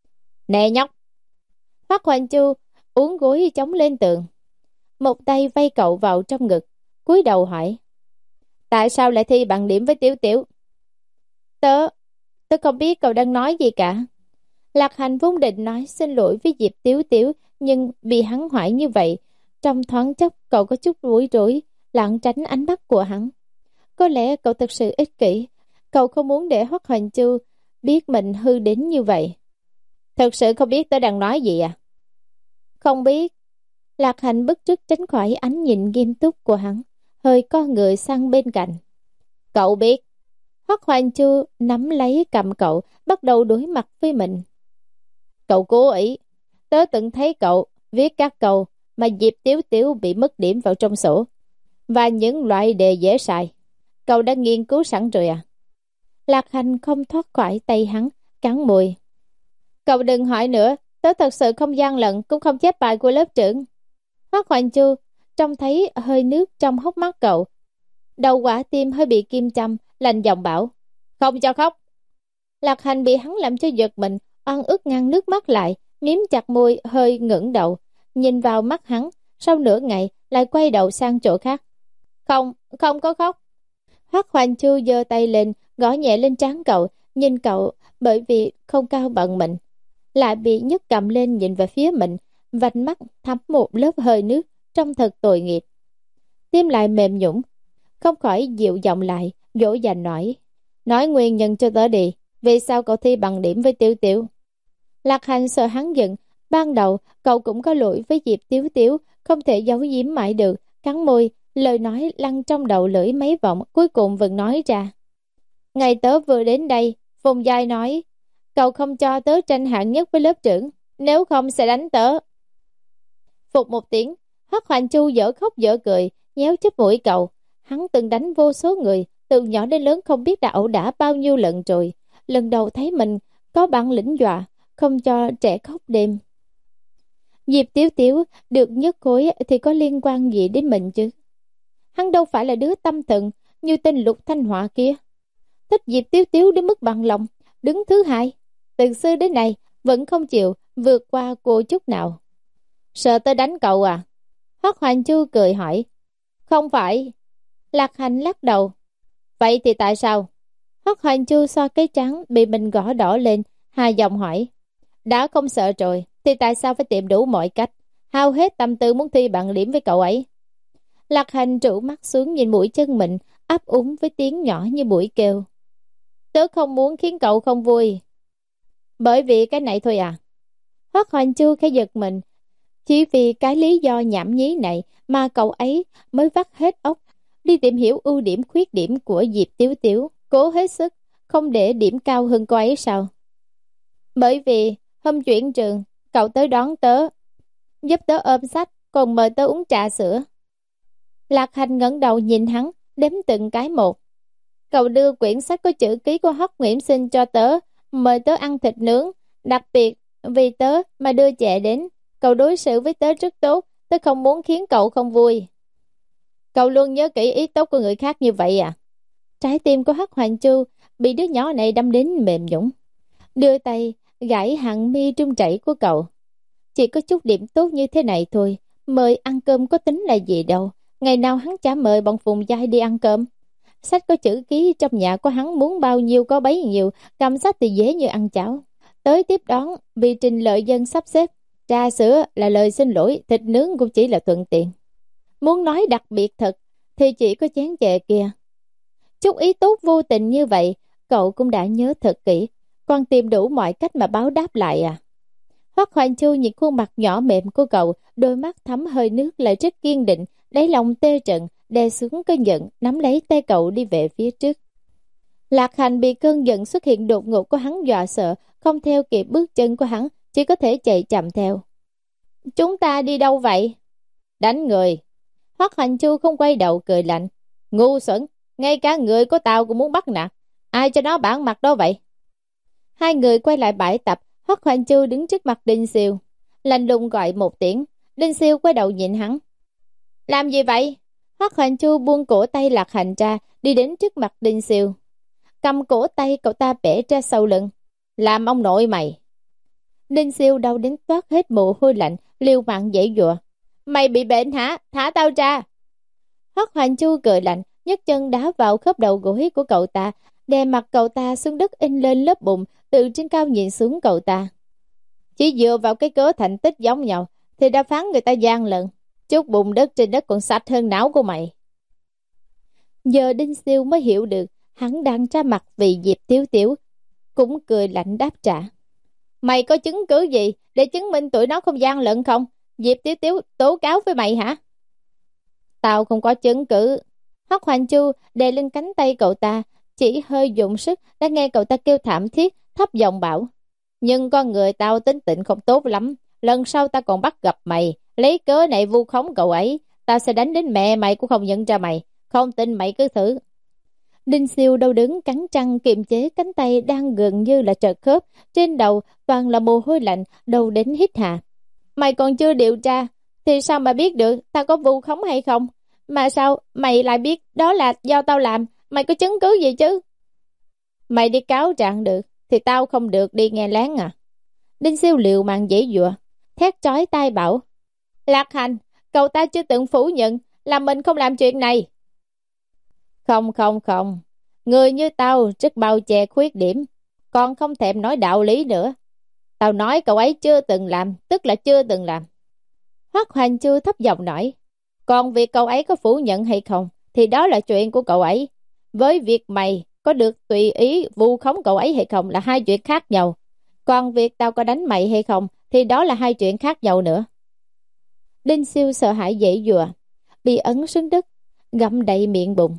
Nè nhóc! Hoắc Hoành Chu uốn gối chống lên tường, một tay vây cậu vào trong ngực, cúi đầu hỏi. Tại sao lại thi bằng điểm với Tiểu Tiểu? Tớ, tớ không biết cậu đang nói gì cả. Lạc Hành vốn định nói xin lỗi với Diệp Tiếu Tiếu, nhưng bị hắn hỏi như vậy, trong thoáng chốc cậu có chút bối rối, lảng tránh ánh mắt của hắn. Có lẽ cậu thật sự ích kỷ, cậu không muốn để Hoắc Hoành Chu biết mình hư đến như vậy. Thật sự không biết tớ đang nói gì à? Không biết. Lạc Hành bức trước tránh khỏi ánh nhìn nghiêm túc của hắn, hơi co người sang bên cạnh. Cậu biết. Hoắc Hoành Chu nắm lấy cầm cậu, bắt đầu đối mặt với mình. Cậu cố ý. Tớ từng thấy cậu viết các câu mà Diệp Tiếu Tiếu bị mất điểm vào trong sổ, và những loại đề dễ sai. Cậu đã nghiên cứu sẵn rồi à? Lạc Hành không thoát khỏi tay hắn, cắn môi. Cậu đừng hỏi nữa, tớ thật sự không gian lận, cũng không chép bài của lớp trưởng. Hoắc Hoành Chu trông thấy hơi nước trong hốc mắt cậu, đầu quả tim hơi bị kim châm, lạnh giọng bảo. Không cho khóc. Lạc Hành bị hắn làm cho giật mình, oan ức ngăn nước mắt lại, miếm chặt môi, hơi ngẩng đầu, nhìn vào mắt hắn. Sau nửa ngày, lại quay đầu sang chỗ khác. Không, không có khóc. Hoắc Hoành Chu giơ tay lên, gõ nhẹ lên trán cậu, nhìn cậu bởi vì không cao bằng mình, lại bị nhấc cầm lên nhìn về phía mình, vành mắt thấm một lớp hơi nước, trông thật tội nghiệp. Tim lại mềm nhũn, không khỏi dịu giọng lại, dỗ dành nói, nói nguyên nhân cho tớ đi, vì sao cậu thi bằng điểm với Tiểu Tiểu? Lạc Hành sợ hắn giận, ban đầu cậu cũng có lỗi với Diệp Tiếu Tiếu, không thể giấu giếm mãi được, cắn môi, lời nói lăn trong đầu lưỡi mấy vòng, cuối cùng vẫn nói ra. Ngày tớ vừa đến đây, Phùng Giai nói, cậu không cho tớ tranh hạng nhất với lớp trưởng, nếu không sẽ đánh tớ. Phục một tiếng, Hoắc Hoành Chu dở khóc dở cười, nhéo chóp mũi cậu. Hắn từng đánh vô số người, từ nhỏ đến lớn không biết đã ẩu đả bao nhiêu lần rồi. Lần đầu thấy mình có bản lĩnh dọa, không cho trẻ khóc đêm. Diệp Tiếu Tiếu được nhất khối thì có liên quan gì đến mình chứ? Hắn đâu phải là đứa tâm thần như tên Lục Thanh Họa kia. Thích Diệp Tiếu Tiếu đến mức bằng lòng, đứng thứ hai. Từ xưa đến nay vẫn không chịu vượt qua cô chút nào. Sợ tớ đánh cậu à? Hoắc Hoành Chu cười hỏi. Không phải. Lạc Hành lắc đầu. Vậy thì tại sao? Hoắc Hoành Chu so cái trắng bị mình gõ đỏ lên, hai dòng hỏi. Đã không sợ rồi, thì tại sao phải tìm đủ mọi cách, hao hết tâm tư muốn thi bằng điểm với cậu ấy? Lạc Hành trụ mắt xuống nhìn mũi chân mình, ấp úng với tiếng nhỏ như mũi kêu. Tớ không muốn khiến cậu không vui. Bởi vì cái này thôi à? Hoắc Hoành Chu khẽ giật mình. Chỉ vì cái lý do nhảm nhí này mà cậu ấy mới vắt hết óc đi tìm hiểu ưu điểm khuyết điểm của Diệp Tiếu Tiếu, cố hết sức không để điểm cao hơn cô ấy sao? Bởi vì hôm chuyển trường, cậu tới đón tớ, giúp tớ ôm sách, còn mời tớ uống trà sữa. Lạc Hành ngẩng đầu nhìn hắn, đếm từng cái một. Cậu đưa quyển sách có chữ ký của Hoắc Nguyễn Sinh cho tớ, mời tớ ăn thịt nướng, đặc biệt vì tớ mà đưa chè đến. Cậu đối xử với tớ rất tốt, tớ không muốn khiến cậu không vui. Cậu luôn nhớ kỹ ý tốt của người khác như vậy à? Trái tim của Hoắc Hoành Chu bị đứa nhỏ này đâm đến mềm nhũn. Đưa tay gãi hàng mi trung chảy của cậu. Chỉ có chút điểm tốt như thế này thôi, mời ăn cơm có tính là gì đâu. Ngày nào hắn chả mời bọn Phùng Giai đi ăn cơm. Sách có chữ ký trong nhà của hắn, muốn bao nhiêu có bấy nhiêu, cầm sách thì dễ như ăn cháo. Tới tiếp đón vì Trình Lợi Dân sắp xếp, trà sữa là lời xin lỗi, thịt nướng cũng chỉ là thuận tiện. Muốn nói đặc biệt thật thì chỉ có chén chè kia. Chút ý tốt vô tình như vậy cậu cũng đã nhớ thật kỹ, còn tìm đủ mọi cách mà báo đáp lại à? Hoắc Hoành Chu nhìn khuôn mặt nhỏ mềm của cậu, đôi mắt thấm hơi nước lại rất kiên định, đáy lòng tê trận, đè xuống cơn giận, nắm lấy tay cậu đi về phía trước. Lạc Hành bị cơn giận xuất hiện đột ngột của hắn dọa sợ, không theo kịp bước chân của hắn, chỉ có thể chạy chậm theo. Chúng ta đi đâu vậy? Đánh người. Hoắc Hoành Chu không quay đầu cười lạnh. Ngu xuẩn, ngay cả người của tao cũng muốn bắt nạt. Ai cho nó bản mặt đó vậy? Hai người quay lại bãi tập. Hoắc Hoành Chu đứng trước mặt Đinh Siêu, lạnh lùng gọi một tiếng. Đinh Siêu quay đầu nhìn hắn. Làm gì vậy? Hoắc Hoành Chu buông cổ tay Lạc Hành ra, đi đến trước mặt Đinh Siêu, cầm cổ tay cậu ta bẻ ra sau lưng. Làm ông nội mày. Đinh Siêu đau đến toát hết mồ hôi lạnh, liều mạng giãy giụa. Mày bị bệnh hả? Thả tao ra. Hoắc Hoành Chu cười lạnh, nhấc chân đá vào khớp đầu gối của cậu ta, đè mặt cậu ta xuống đất, in lên lớp bụng, từ trên cao nhìn xuống cậu ta. Chỉ dựa vào cái cớ thành tích giống nhau thì đã phán người ta gian lận. Chút bùn đất trên đất còn sạch hơn não của mày. Giờ Đinh Siêu mới hiểu được hắn đang ra mặt vì Diệp Tiếu Tiếu, cũng cười lạnh đáp trả. Mày có chứng cứ gì để chứng minh tụi nó không gian lận không? Diệp Tiếu Tiếu tố cáo với mày hả? Tao không có chứng cứ. Hoắc Hoành Chu đè lên cánh tay cậu ta, chỉ hơi dùng sức đã nghe cậu ta kêu thảm thiết, thấp giọng bảo. Nhưng con người tao tính tình không tốt lắm, lần sau ta còn bắt gặp mày, lấy cớ này vu khống cậu ấy, tao sẽ đánh đến mẹ mày cũng không nhận ra mày. Không tin mày cứ thử. Đinh Siêu đau đớn cắn răng kiềm chế cánh tay đang gần như là trật khớp, trên đầu toàn là mồ hôi lạnh, đầu đến hít hà. Mày còn chưa điều tra thì sao mà biết được tao có vu khống hay không? Mà sao mày lại biết đó là do tao làm? Mày có chứng cứ gì chứ? Mày đi cáo trạng được thì tao không được đi nghe lén à? Đinh Siêu liều mạng giãy giụa, thét chói tai bảo. Lạc Hành, Cậu ta chưa từng phủ nhận là mình không làm chuyện này. Không không không, người như tao rất bao che khuyết điểm, còn không thèm nói đạo lý nữa. Tao nói cậu ấy chưa từng làm, tức là chưa từng làm. Hoắc Hoành Chu thấp giọng nói, còn việc cậu ấy có phủ nhận hay không, thì đó là chuyện của cậu ấy. Với việc mày có được tùy ý vu khống cậu ấy hay không là hai chuyện khác nhau. Còn việc tao có đánh mày hay không, thì đó là hai chuyện khác nhau nữa. Đinh Siêu sợ hãi dễ dùa, bị ấn xuống đất, gặm đầy miệng bụng.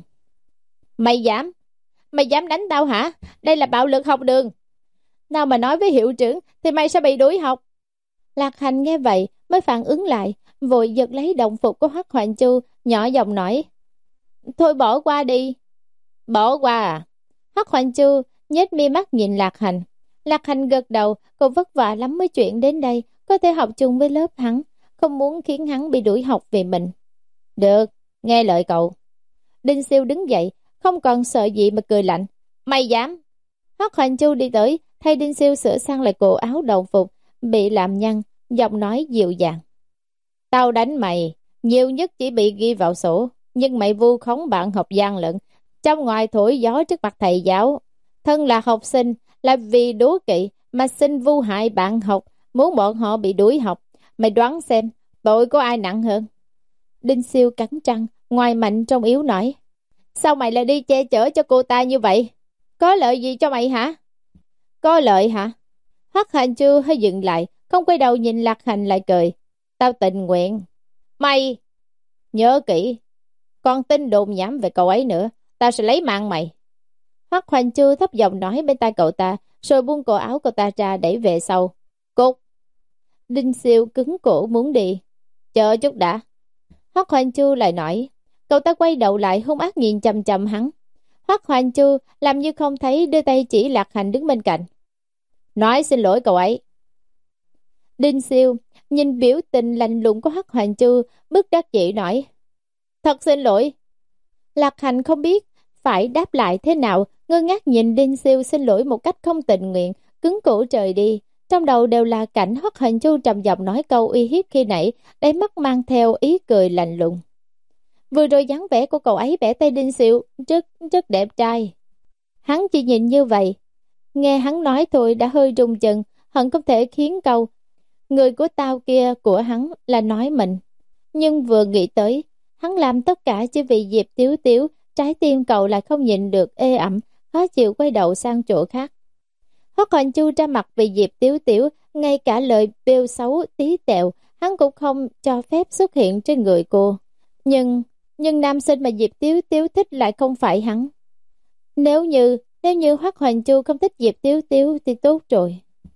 Mày dám? Mày dám đánh tao hả? Đây là bạo lực học đường. Nào mà nói với hiệu trưởng thì mày sẽ bị đuổi học. Lạc Hành nghe vậy mới phản ứng lại, vội giật lấy đồng phục của Hoắc Hoành Chu, nhỏ giọng nói, thôi bỏ qua đi. Bỏ qua à? Hoắc Hoành Chu nhếch mi mắt nhìn Lạc Hành. Lạc Hành gật đầu, cô vất vả lắm mới chuyển đến đây, có thể học chung với lớp hắn, không muốn khiến hắn bị đuổi học vì mình. Được, nghe lời cậu. Đinh Siêu đứng dậy, không còn sợ gì mà cười lạnh. Mày dám? Hoắc Hoành Chu đi tới, thay Đinh Siêu sửa sang lại cổ áo đồng phục bị làm nhăn, giọng nói dịu dàng. Tao đánh mày, nhiều nhất chỉ bị ghi vào sổ, nhưng mày vu khống bạn học gian lận, trong ngoài thổi gió trước mặt thầy giáo. Thân là học sinh, là vì đố kỵ mà xin vu hại bạn học, muốn bọn họ bị đuổi học. Mày đoán xem, tội có ai nặng hơn? Đinh Siêu cắn răng, ngoài mạnh trong yếu nói. Sao mày lại đi che chở cho cô ta như vậy? Có lợi gì cho mày hả? Có lợi hả? Hoắc Hành Chu hơi dừng lại, không quay đầu nhìn Lạc Hành lại cười. Tao tình nguyện. Mày! Nhớ kỹ, còn tin đồn nhảm về cậu ấy nữa, tao sẽ lấy mạng mày. Hoắc Hoành Chu thấp giọng nói bên tai cậu ta, rồi buông cổ áo cậu ta ra đẩy về sau. Cút! Đinh Siêu cứng cổ muốn đi. Chờ chút đã. Hoắc Hoành Chu lại nói. Cậu ta quay đầu lại hung ác nhìn chằm chằm hắn. Hoắc Hoành Chu làm như không thấy, đưa tay chỉ Lạc Hành đứng bên cạnh. Nói xin lỗi cậu ấy. Đinh Siêu nhìn biểu tình lạnh lùng của Hoắc Hoành Chu, bất đắc dĩ nói. Thật xin lỗi. Lạc Hành không biết phải đáp lại thế nào, ngơ ngác nhìn Đinh Siêu xin lỗi một cách không tình nguyện, cứng cổ trời đi. Trong đầu đều là cảnh Hoắc Hoành Chu trầm giọng nói câu uy hiếp khi nãy, đáy mắt mang theo ý cười lạnh lùng. Vừa rồi dáng vẻ của cậu ấy bẻ tay Đinh Siêu rất rất đẹp trai. Hắn chỉ nhìn như vậy, nghe hắn nói thôi đã hơi rung chân, hận không thể khiến câu người của tao kia của hắn là nói mình. Nhưng vừa nghĩ tới, hắn làm tất cả chỉ vì Diệp Tiếu Tiếu, trái tim cậu lại không nhịn được ê ẩm, khó chịu quay đầu sang chỗ khác. Hoắc Hoành Chu ra mặt vì Diệp Tiếu Tiếu, ngay cả lời bêu xấu tí tẹo, hắn cũng không cho phép xuất hiện trên người cô. Nhưng, nhưng nam sinh mà Diệp Tiếu Tiếu thích lại không phải hắn. Nếu như, nếu như Hoắc Hoành Chu không thích Diệp Tiếu Tiếu thì tốt rồi.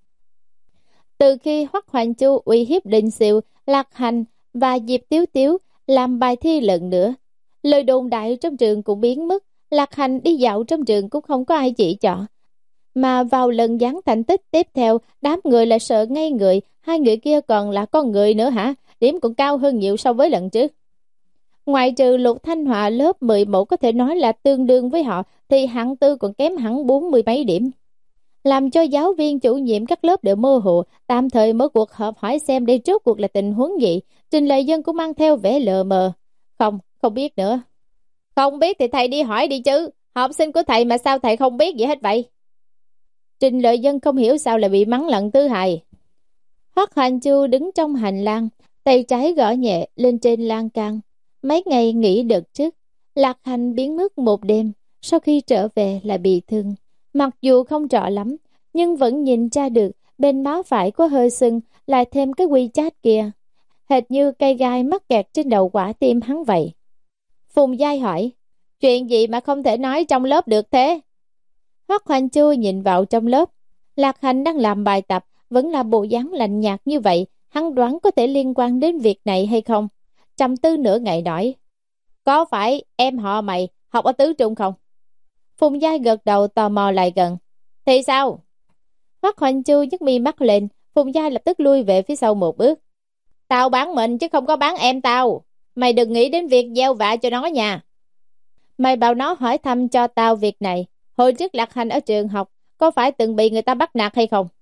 Từ khi Hoắc Hoành Chu uy hiếp Đinh Siêu, Lạc Hành và Diệp Tiếu Tiếu làm bài thi lần nữa, lời đồn đại trong trường cũng biến mất. Lạc Hành đi dạo trong trường cũng không có ai chỉ trỏ. Mà vào lần dán thành tích tiếp theo, đám người lại sợ ngây người, hai người kia còn là con người nữa hả? Điểm cũng cao hơn nhiều so với lần trước. Ngoại trừ Lục Thanh Hòa lớp mười một có thể nói là tương đương với họ, thì hạng tư còn kém hẳn bốn mươi mấy điểm. Làm cho giáo viên chủ nhiệm các lớp đều mơ hồ, tạm thời mở cuộc họp hỏi xem đây trước cuộc là tình huống gì. Trình Lệ Dân cũng mang theo vẻ lờ mờ. Không, không biết nữa. Không biết thì thầy đi hỏi đi chứ. Học sinh của thầy mà sao thầy không biết gì hết vậy? Trình Lợi Dân không hiểu sao lại bị mắng lần thứ hai. Hoắc Hoành Chu đứng trong hành lang, tay trái gõ nhẹ lên trên lan can. Mấy ngày nghỉ đợt trước, Lạc Hành biến mất một đêm, sau khi trở về lại bị thương. Mặc dù không rõ lắm, nhưng vẫn nhìn ra được bên má phải có hơi sưng, lại thêm cái quy chát kia, hệt như cây gai mắc kẹt trên đầu quả tim hắn vậy. Phùng Giai hỏi, chuyện gì mà không thể nói trong lớp được thế? Hoắc Hoành Chu nhìn vào trong lớp, Lạc Hành đang làm bài tập, vẫn là bộ dáng lạnh nhạt như vậy, hắn đoán có thể liên quan đến việc này hay không. Trầm tư nửa ngày nói, có phải em họ mày học ở tứ trung không? Phùng Giai gật đầu tò mò lại gần. Thì sao? Hoắc Hoành Chu nhấc mi mắt lên, Phùng Giai lập tức lui về phía sau một bước. Tao bán mình chứ không có bán em tao. Mày đừng nghĩ đến việc gieo vạ cho nó nha. Mày bảo nó hỏi thăm cho tao việc này. Hồi trước Lạc Hành ở trường học, có phải từng bị người ta bắt nạt hay không?